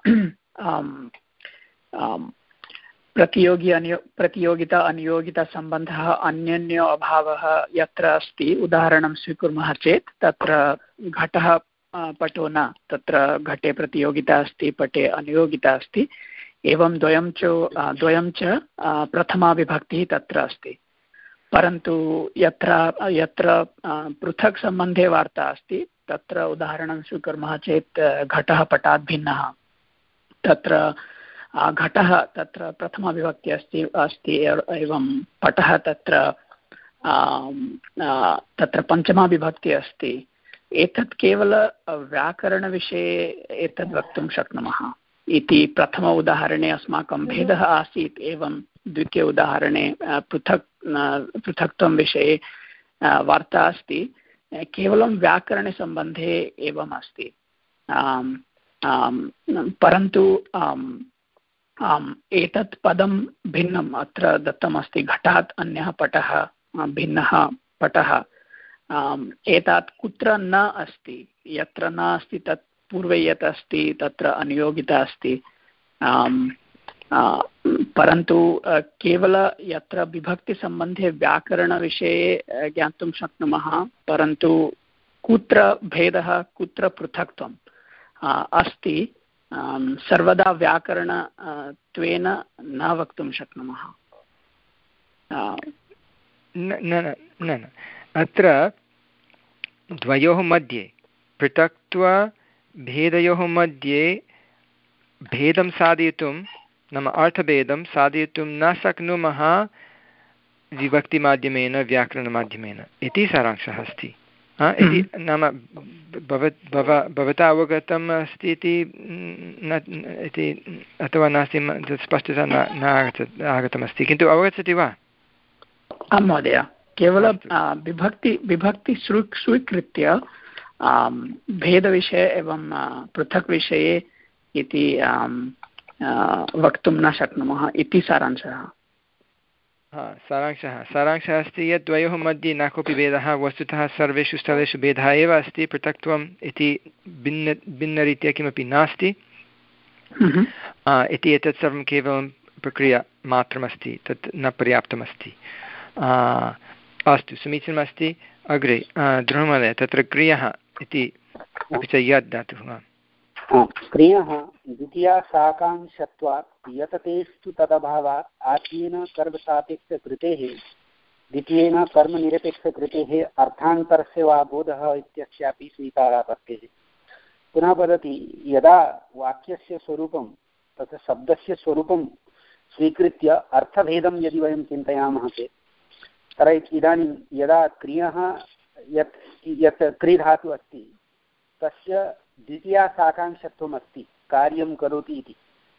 प्रतियोगी अनियो प्रतियोगिता अनियोगितासम्बन्धः अन्योन्यो अभावः यत्र अस्ति उदाहरणं स्वीकुर्मः चेत् तत्र घटः पटो न तत्र घटे प्रतियोगिता अस्ति पटे अनियोगिता अस्ति एवं द्वयं च द्वयं च प्रथमा विभक्तिः तत्र अस्ति। परन्तु यत्र यत्र पृथक् सम्बन्धे वार्ता अस्ति तत्र उदाहरणं स्वीकुर्मः चेत् घटः पटात् भिन्नः तत्र घटः तत्र प्रथमाविभक्तिः अस्ति अस्ति एवं पटः तत्र तत्र पञ्चमा विभक्तिः अस्ति। एतत् केवल व्याकरणविषये एतद् वक्तुं शक्नुमः इति प्रथम उदाहरणे अस्माकं भेदः आसीत् एवं द्वितीय उदाहरणे पृथक् पृथक्त्वं विषये वार्ता अस्ति केवलं व्याकरणसम्बन्धे एवम् अस्ति। परन्तु आम् एतत् पदं भिन्नम् अत्र दत्तमस्ति घटात् अन्यः पटः भिन्नः पटः एतत् कुत्र न अस्ति यत्र न अस्ति तत् पूर्वे यत् अस्ति तत्र अनियोगिता अस्ति। परन्तु केवल यत्र विभक्तिसम्बन्धे व्याकरणविषये ज्ञातुं शक्नुमः परन्तु कुत्र भेदः कुत्र पृथक्त्वम् अस्ति सर्वदा व्याकरण त्वेन न वक्तुं शक्नुमः। न न अत्र द्वयोः मध्ये पृथक्त्व भेदयोः मध्ये भेदं साधयितुं नाम अर्थभेदं साधयितुं न शक्नुमः विभक्तिमाध्यमेन व्याकरणमाध्यमेन इति सारांशः अस्ति। इति नाम भवता अवगतम् अस्ति इति न इति अथवा नास्ति स्पष्टता न न आगत आगतमस्ति किन्तु अवगच्छति वा? आं महोदय केवलं विभक्ति विभक्ति स्वी स्वीकृत्य भेदविषये एवं पृथक् विषये इति वक्तुं न शक्नुमः इति सारांशः। हा सारांशः सारांशः अस्ति यत् द्वयोः मध्ये न कोऽपि भेदः वस्तुतः सर्वेषु स्थलेषु भेदः एव अस्ति पृथक्त्वम् इति भिन्न भिन्नरीत्या किमपि नास्ति इति एतत् सर्वं केवलं प्रक्रिया मात्रमस्ति तत् न पर्याप्तमस्ति। अस्तु समीचीनमस्ति। अग्रे ध्रुवमहोदय तत्र क्रियः इति अपि च यद् धातुः क्रियः द्वितीयाशाकांशत्वात् यततेस्तु तदभावात् आद्येन कर्मसापेक्षकृतेः द्वितीयेन कर्मनिरपेक्षकृतेः अर्थान्तरस्य वा बोधः इत्यस्यापि स्वीकारः वर्तते। पुनः वदति यदा वाक्यस्य स्वरूपं तत्र शब्दस्य स्वरूपं स्वीकृत्य अर्थभेदं यदि वयं चिन्तयामः चेत् तर्हि इदानीं यदा क्रियः यत् यत् क्रीधातुः अस्ति तस्य द्वितीया साकांक्षत्वम् अस्ति कार्यं करोति इति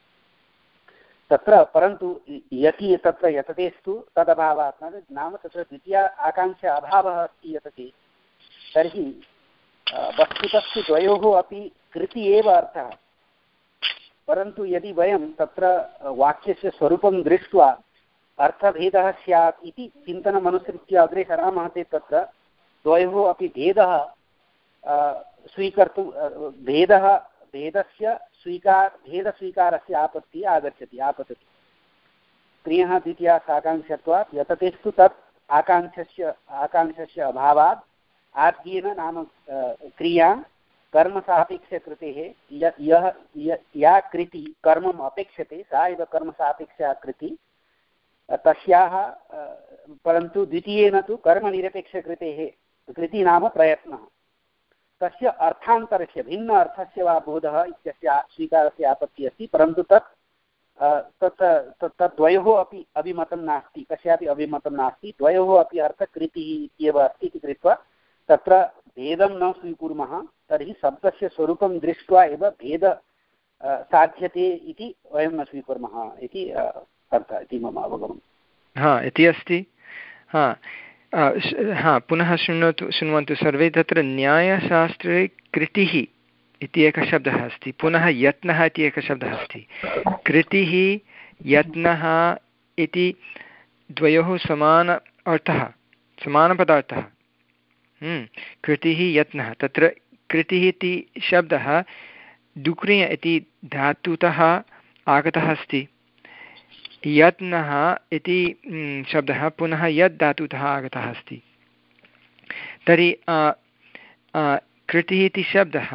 तत्र परन्तु यति तत्र यततेस्तु तदभावात् नाम तत्र द्वितीया आकाङ्क्षा अभावः अस्ति यतते तर्हि वस्तुतस्तु द्वयोः अपि कृति एव अर्थः, परन्तु यदि वयं तत्र वाक्यस्य स्वरूपं दृष्ट्वा अर्थभेदः स्यात् इति चिन्तनमनुसृत्य अग्रे सरामः चेत् तत्र द्वयोः अपि भेदः स्वीकर्तुं भेदः भेदस्य स्वीकार भेदस्वीकारस्य आपत्तिः आगच्छति आपतति। क्रियः द्वितीया साकाङ्क्षत्वात् यततेस्तु तत् आकाङ्क्षस्य आकाङ्क्षस्य अभावात् आद्येन नाम क्रिया कर्मसापेक्षकृतेः यः या कृति कर्मम् अपेक्षते सा एव कर्मसापेक्षा कृति तस्याः, परन्तु द्वितीयेन तु कर्मनिरपेक्षकृतेः कृति नाम प्रयत्नः, तस्य अर्थान्तरस्य भिन्न अर्थस्य वा बोधः इत्यस्य स्वीकारस्य आपत्तिः अस्ति, परन्तु तत् तत् तद्वयोः अपि अभिमतं नास्ति, कस्यापि अभिमतं नास्ति, द्वयोः अपि अर्थकृतिः इत्येव अस्ति इति कृत्वा तत्र भेदं न स्वीकुर्मः तर्हि शब्दस्य स्वरूपं दृष्ट्वा एव भेद साध्यते इति वयं न स्वीकुर्मः इति अर्थः इति मम अवगमनं। हा इति अस्ति। हा हा पुनः शृण्वतु शृण्वन्तु सर्वे। तत्र न्यायशास्त्रे कृतिः इति एकः शब्दः अस्ति, पुनः यत्नः इति एकः शब्दः अस्ति। कृतिः यत्नः इति द्वयोः समान अर्थः, समानपदार्थः। कृतिः यत्नः, तत्र कृतिः इति शब्दः डुक्रिय इति धातुतः आगतः अस्ति, यत्नः इति शब्दः पुनः यत् धातुतः आगतः अस्ति। तर्हि कृतिः इति शब्दः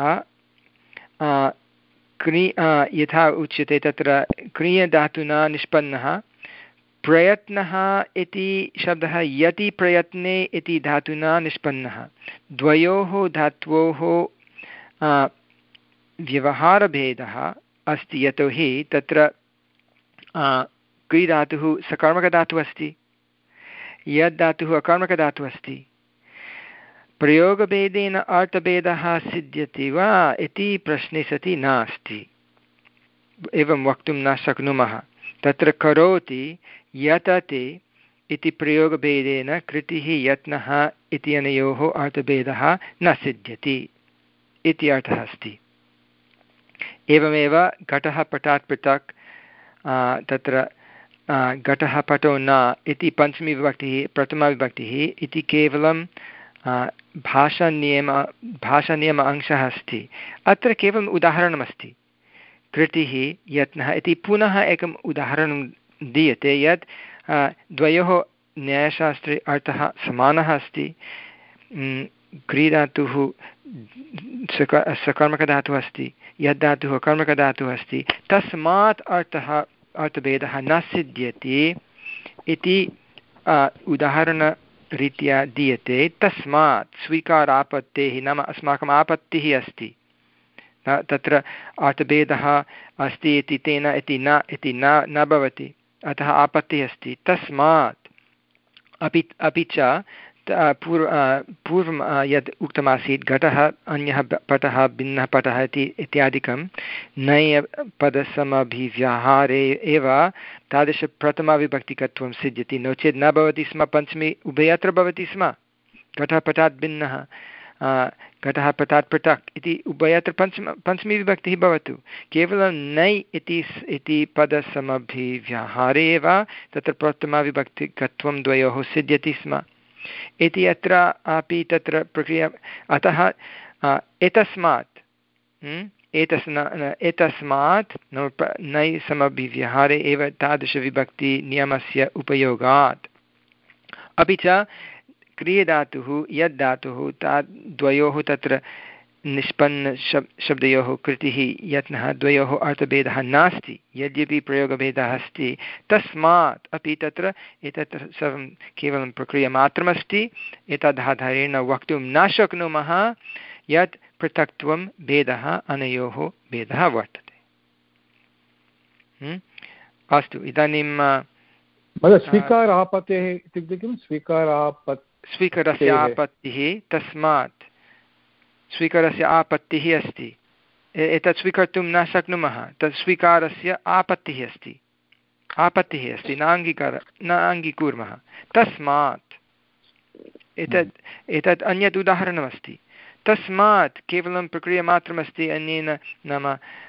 क्रि यथा उच्यते तत्र क्रियधातुना निष्पन्नः, प्रयत्नः इति शब्दः यति प्रयत्ने इति धातुना निष्पन्नः। द्वयोः धात्वोः व्यवहारभेदः अस्ति, यतोहि तत्र क्रिधातुः सकर्मकधातुः अस्ति, यद् धातुः अकर्मकधातुः अस्ति। प्रयोगभेदेन अर्थभेदः सिद्ध्यति वा इति प्रश्ने सति नास्ति, एवं वक्तुं न शक्नुमः। तत्र करोति यतते इति प्रयोगभेदेन कृतिः यत्नः इति अनयोः अर्थभेदः न सिद्ध्यति इति अर्थः अस्ति। एवमेव घटः पटात् पृथक्, तत्र घटः पटो न इति पञ्चमी विभक्तिः प्रथमाविभक्तिः इति केवलं भाषानियम भाषानियम अंशः अस्ति। अत्र केवलम् उदाहरणमस्ति। कृतिः यत्नः इति पुनः एकम् उदाहरणं दीयते यत् द्वयोः न्यायशास्त्रे अर्थः समानः अस्ति। क्रीधातुः सक सकर्मकधातुः अस्ति, यद्धातुः कर्मकधातुः अस्ति, तस्मात् अर्थः अर्थभेदः न सिद्ध्यति इति उदाहरणरीत्या दीयते। तस्मात् स्वीकारापत्तेः नाम अस्माकम् आपत्तिः अस्ति, तत्र अर्थभेदः अस्ति इति तेन इति न इति न न भवति, अतः आपत्तिः अस्ति। तस्मात् अपि अपि च पूर्व पूर्वं यद् उक्तमासीत् घटः अन्यः पटः भिन्नः पटः इति इत्यादिकं नञ्पदसमभिव्याहारे एव तादृशप्रथमाविभक्तिकत्वं सिद्ध्यति, नो चेत् न भवति स्म। पञ्चमी उभयत्र भवति स्म। घटः पटात् भिन्नः, घटः पटात् पृथक् इति उभयत्र पञ्चम पञ्चमी विभक्तिः भवतु। केवलं नै इति इति पदसमभिव्याहारे एव तत्र प्रथमाविभक्तिकत्वं द्वयोः सिद्ध्यति स्म इति अत्र अपि तत्र प्रक्रिया। अतः एतस्मात् एतस् एतस्मात् नै समभिव्याहारे एव तादृशविभक्तिनियमस्य उपयोगात्, अपि च क्रियधातुः यद्धातुः ता द्वयोः तत्र निष्पन्न शब् शब्दयोः कृतिः यत्नः द्वयोः अर्थभेदः नास्ति, यद्यपि प्रयोगभेदः अस्ति। तस्मात् अपि तत्र एतत् सर्वं केवलं प्रक्रियामात्रमस्ति। एतदाधारेण वक्तुं न शक्नुमः यत् पृथक्त्वं भेदः अनयोः भेदः वर्तते। अस्तु, इदानीं स्वीकार आपत्तेः इत्युक्ते किं? स्वीकारापत् स्वीकारस्य आपत्तिः, तस्मात् स्वीकारस्य आपत्तिः अस्ति, एतत् स्वीकर्तुं न शक्नुमः, तत् स्वीकारस्य आपत्तिः अस्ति, आपत्तिः अस्ति, न अङ्गीकार न अङ्गीकुर्मः। तस्मात् एतत् एतत् अन्यत् उदाहरणमस्ति। तस्मात् केवलं प्रक्रियामात्रमस्ति अन्येन नाम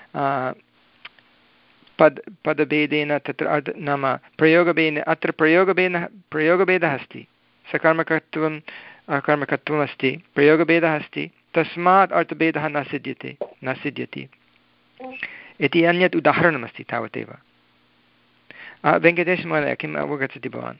पद पदभेदेन तत्र अर्थ नाम प्रयोगभेदेन अत्र प्रयोगभेदः प्रयोगभेदः अस्ति सकर्मकत्वम् अकर्मकत्वम् अस्ति प्रयोगभेदः अस्ति तस्मात् अर्थभेदः न सिद्ध्यते न सिद्ध्यति इति अन्यत् उदाहरणमस्ति तावदेव। वेङ्कटेशमहोदय किम् अवगच्छति भवान्?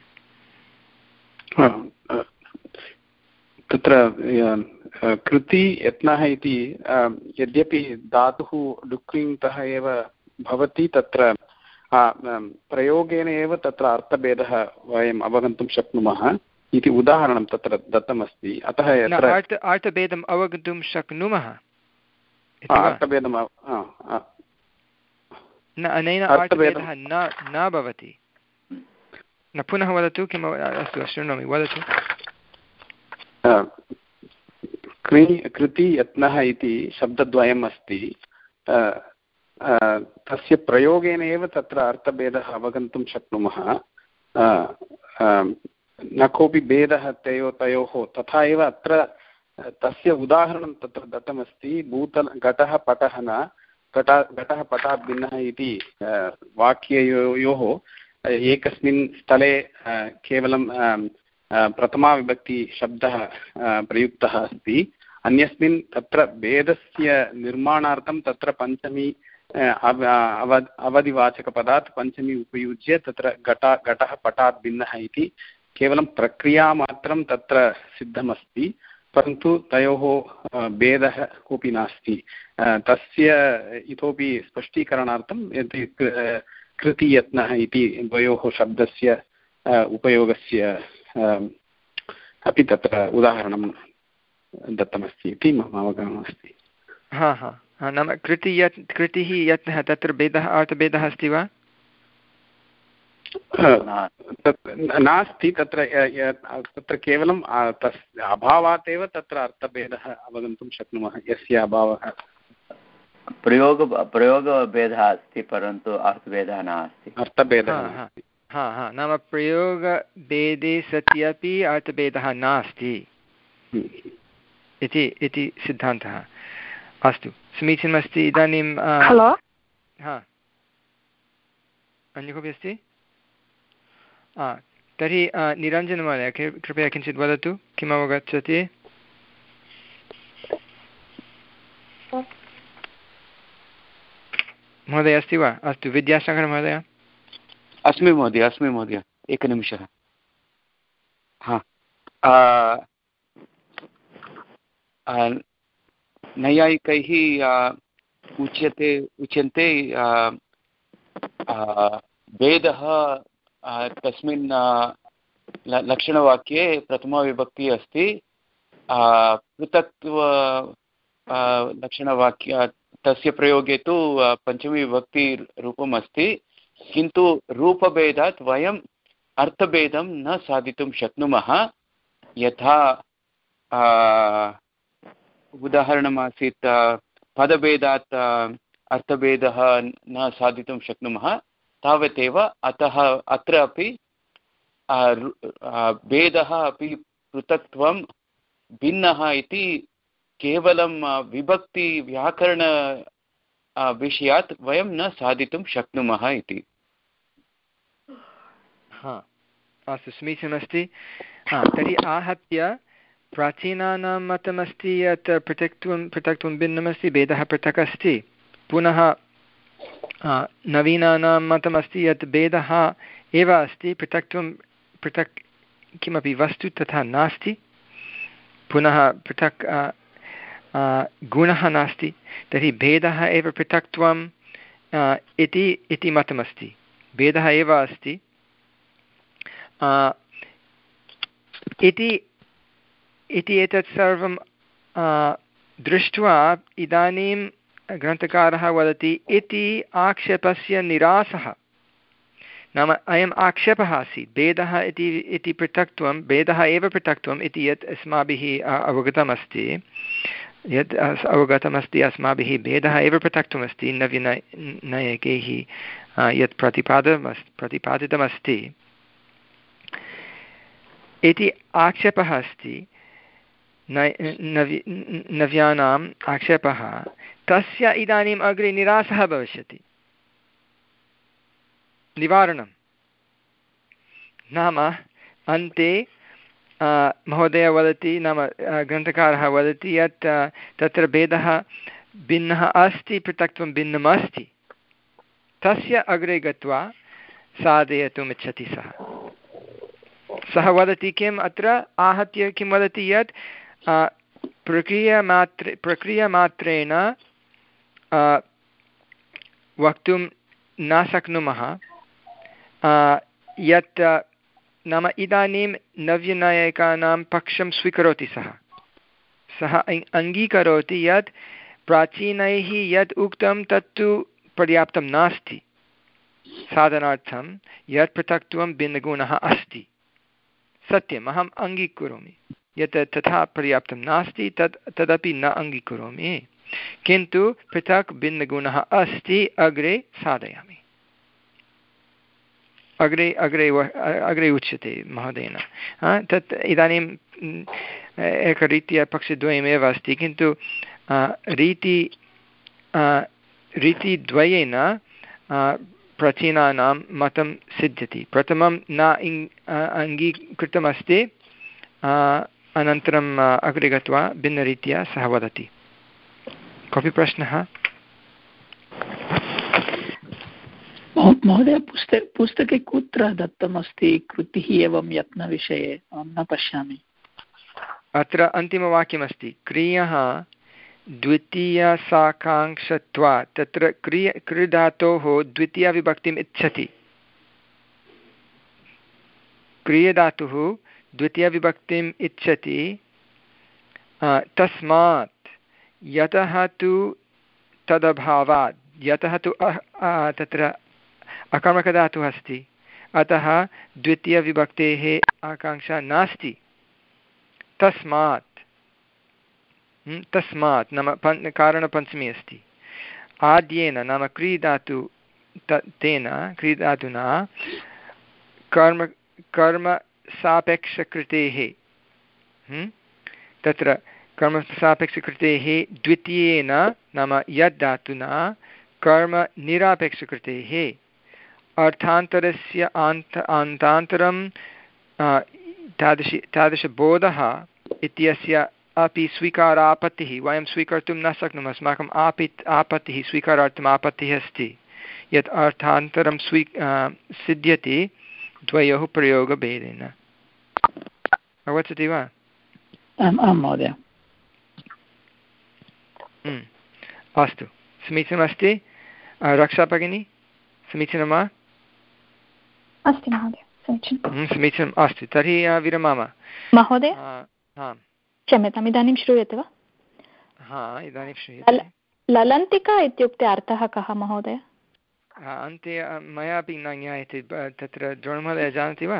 तत्र कृति यत्नः इति यद्यपि धातुः लुक्लिङ्तः एव भवति तत्र प्रयोगेन एव तत्र अर्थभेदः वयम् अवगन्तुं शक्नुमः इति उदाहरणं तत्र दत्तमस्ति। अतः यत्र अर्थभेदम् अवगन्तुं शक्नुमः अर्थभेदम् न अनेन अर्थभेदः न न भवति। न पुनः वदतु किम्? अस्तु शृणोमि, वदतु। कृ कृति यत्नः इति शब्दद्वयम् अस्ति, तस्य प्रयोगेन एव तत्र अर्थभेदः अवगन्तुं शक्नुमः। न कोऽपि भेदः तयो तयोः। तथा एव अत्र तस्य उदाहरणं तत्र दत्तमस्ति। भूतल घटः पटः न घट घटः पटात् भिन्नः इति वाक्ययोः एकस्मिन् स्थले केवलं प्रथमाविभक्तिशब्दः प्रयुक्तः अस्ति, अन्यस्मिन् तत्र भेदस्य निर्माणार्थं तत्र पञ्चमी अव अवधिवाचकपदात् पञ्चमी उपयुज्य तत्र घट घटः पटात् भिन्नः इति केवलं प्रक्रियामात्रं तत्र सिद्धमस्ति, परन्तु तयोः भेदः कोऽपि नास्ति। तस्य इतोपि स्पष्टीकरणार्थं यदि कृतियत्नः इति द्वयोः शब्दस्य उपयोगस्य अपि तत्र उदाहरणं दत्तमस्ति इति मम अवगमनमस्ति। हा हा नाम कृति यत् कृतिः यत्नः तत्र भेदः अर्थभेदः अस्ति वा? नास्ति। तत्र तत्र केवलं तस्य अभावात् एव तत्र अर्थभेदः अवगन्तुं शक्नुमः। यस्य अभावः प्रयोग प्रयोगभेदः अस्ति परन्तु अर्थभेदः नास्ति। अर्थभेदः हा हा नाम प्रयोगभेदे सत्यपि अर्थभेदः नास्ति इति इति सिद्धान्तः। अस्तु, समीचीनमस्ति। इदानीं हा अन्य कोऽपि अस्ति? तर्हि निरञ्जनमहोदय कृपया किञ्चित् वदतु, किम् अवगच्छति? महोदय अस्ति वा? अस्तु, विद्यासागरः महोदय। अस्मि महोदय, अस्मि महोदय, एकनिमिषः। हा, नैयायिकैः उच्यते उच्यन्ते भेदः तस्मिन् लक्षणवाक्ये प्रथमाविभक्तिः अस्ति, पृथक्त्व लक्षणवाक्य तस्य प्रयोगे तु पञ्चमीविभक्तिरूपम् अस्ति, किन्तु रूपभेदात् वयम् अर्थभेदं न साधितुं शक्नुमः। यथा उदाहरणमासीत् पदभेदात् अर्थभेदः न साधितुं शक्नुमः, तावदेव अतः अत्र अपि भेदः अपि पृथक्त्वं भिन्नः इति केवलं विभक्तिव्याकरण विषयात् वयं न साधितुं शक्नुमः इति। हा, अस्तु, समीचीनमस्ति। तर्हि आहत्य प्राचीनानां मतमस्ति यत् पृथक्त्वं पृथक्त्वं भिन्नमस्ति, भेदः पृथक् अस्ति। पुनः नवीनानां मतमस्ति यत् भेदः एव अस्ति, पृथक्त्वं पृथक् किमपि वस्तु तथा नास्ति, पुनः पृथक् गुणः नास्ति। तर्हि भेदः एव पृथक्त्वम् इति इति मतमस्ति, भेदः एव अस्ति इति इति एतत् सर्वं दृष्ट्वा इदानीं ग्रन्थकारः वदति इति आक्षेपस्य निरासः। नाम अयम् आक्षेपः आसीत्, भेदः इति इति पृथक्त्वं, भेदः एव पृथक्त्वम् इति यत् अस्माभिः अवगतमस्ति, यत् अवगतमस्ति अस्माभिः, भेदः एव पृथक्त्वमस्ति नवीन नैयायिकैः यत् प्रतिपादमस्ति प्रतिपादितमस्ति इति आक्षेपः अस्ति। नव्य नव्यानाम् आक्षेपः तस्य इदानीम् अग्रे निरासः भविष्यति, निवारणं नाम अन्ते महोदय वदति, नाम ग्रन्थकारः वदति यत् तत्र भेदः भिन्नः अस्ति, पृथक्त्वं भिन्नम् अस्ति, तस्य अग्रे गत्वा साधयितुम् इच्छति सः सः वदति किम् अत्र आहत्य किं वदति यत् प्रक्रियामात्रे प्रक्रियामात्रेण वक्तुं न शक्नुमः यत् नाम इदानीं नव्यनायकानां पक्षं स्वीकरोति सः सः अङ्गीकरोति यत् प्राचीनैः यत् उक्तं तत्तु पर्याप्तं नास्ति साधनार्थं, यत् पृथक्त्वं भिन्नगुणः अस्ति सत्यम्, अहम् अङ्गीकरोमि यत् तथा पर्याप्तं नास्ति, तत् तदपि न अङ्गीकरोमि, किन्तु पृथक् भिन्नगुणः अस्ति, अग्रे साधयामि, अग्रे अग्रे अग्रे उच्यते महोदयेन। तत् इदानीम् एकरीत्या पक्षद्वयमेव अस्ति, किन्तु रीति रीतिद्वयेन प्राचीनानां मतं सिद्ध्यति। प्रथमं न अङ्गीकृतमस्ति, अनन्तरम् अग्रे गत्वा भिन्नरीत्या सः वदति। कोऽपि प्रश्नः? महोदय, पुस्तके पुस्तके कुत्र दत्तमस्ति कृतिः एवं यत्नविषये? अहं न पश्यामि। अत्र अन्तिमवाक्यमस्ति, क्रियः द्वितीयसाकाङ्क्षत्वात्। तत्र क्रिय क्रीधातोः द्वितीयविभक्तिम् इच्छति, क्रियधातुः द्वितीयविभक्तिम् इच्छति, तस्मात् यतः तु तदभावात्, यतः तु तत्र अकर्मकधातुः अस्ति, अतः द्वितीयविभक्तेः आकाङ्क्षा नास्ति, तस्मात् तस्मात् नाम पन् कारणपञ्चमी अस्ति, आद्येन नाम क्रीधातु तेन क्रीधातुना कर्म कर्मसापेक्षकृतेः, तत्र कर्मसापेक्षकृतेः द्वितीयेन नाम यद् धातुना कर्मनिरापेक्षकृतेः अर्थान्तरस्य आन्त अन्तान्तरं तादृशी तादृशबोधः इत्यस्य अपि स्वीकारापत्तिः वयं स्वीकर्तुं न शक्नुमः। अस्माकम् आपि आपत्तिः स्वीकारार्थम् आपत्तिः अस्ति, यत् अर्थान्तरं स्वी सिद्ध्यति द्वयोः प्रयोगभेदेन। अवगच्छति वा? आम् आं महोदय। अस्तु, समीचीनमस्ति। रक्षा भगिनी, समीचीनं वा? अस्ति महोदय, समीचीनं। समीचीनम्, अस्तु, तर्हि विरमामः महोदय। क्षम्यताम्, इदानीं श्रूयते वा? हा, इदानीं श्रूयते। ललन्तिका इत्युक्ते अर्थः कः महोदय? अन्ते मयापि न ज्ञायते, तत्र द्रोणमहोदय जानाति वा?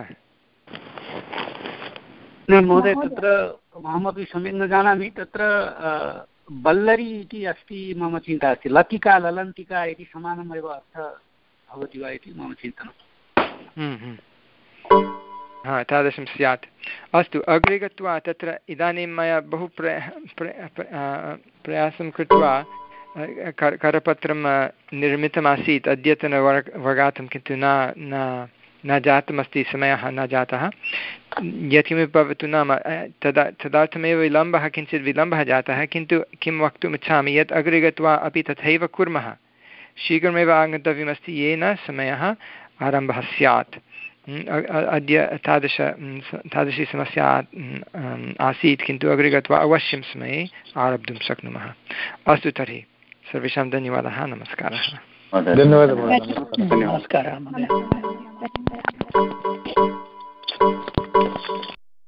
न महोदय, तत्र अहमपि सम्यक् न जानामि। तत्र बल्लरी इति अस्ति मम चिन्ता अस्ति, लतिका ललन्तिका इति समानमेव अर्थः भवति वा इति मम चिन्तनम्। हा, तादृशं स्यात्। अस्तु, अग्रे गत्वा तत्र इदानीं मया बहु प्रया प्रयासं कृत्वा करपत्रं निर्मितमासीत् अद्यतनवर्ग वर्गार्थं, किन्तु न न न जातमस्ति, समयः न जातः। यत्किमपि भवतु, नाम तदा तदर्थमेव विलम्बः, किञ्चित् विलम्बः जातः, किन्तु किं वक्तुम् इच्छामि यत् अग्रे गत्वा अपि तथैव कुर्मः, शीघ्रमेव आगन्तव्यमस्ति, येन समयः आरम्भः स्यात्। अद्य तादृश तादृशी समस्या आसीत्, किन्तु अग्रे गत्वा अवश्यं समये आरब्धुं शक्नुमः। अस्तु, तर्हि सर्वेषां धन्यवादः, नमस्कारः। धन्यवादः, नमस्कारः।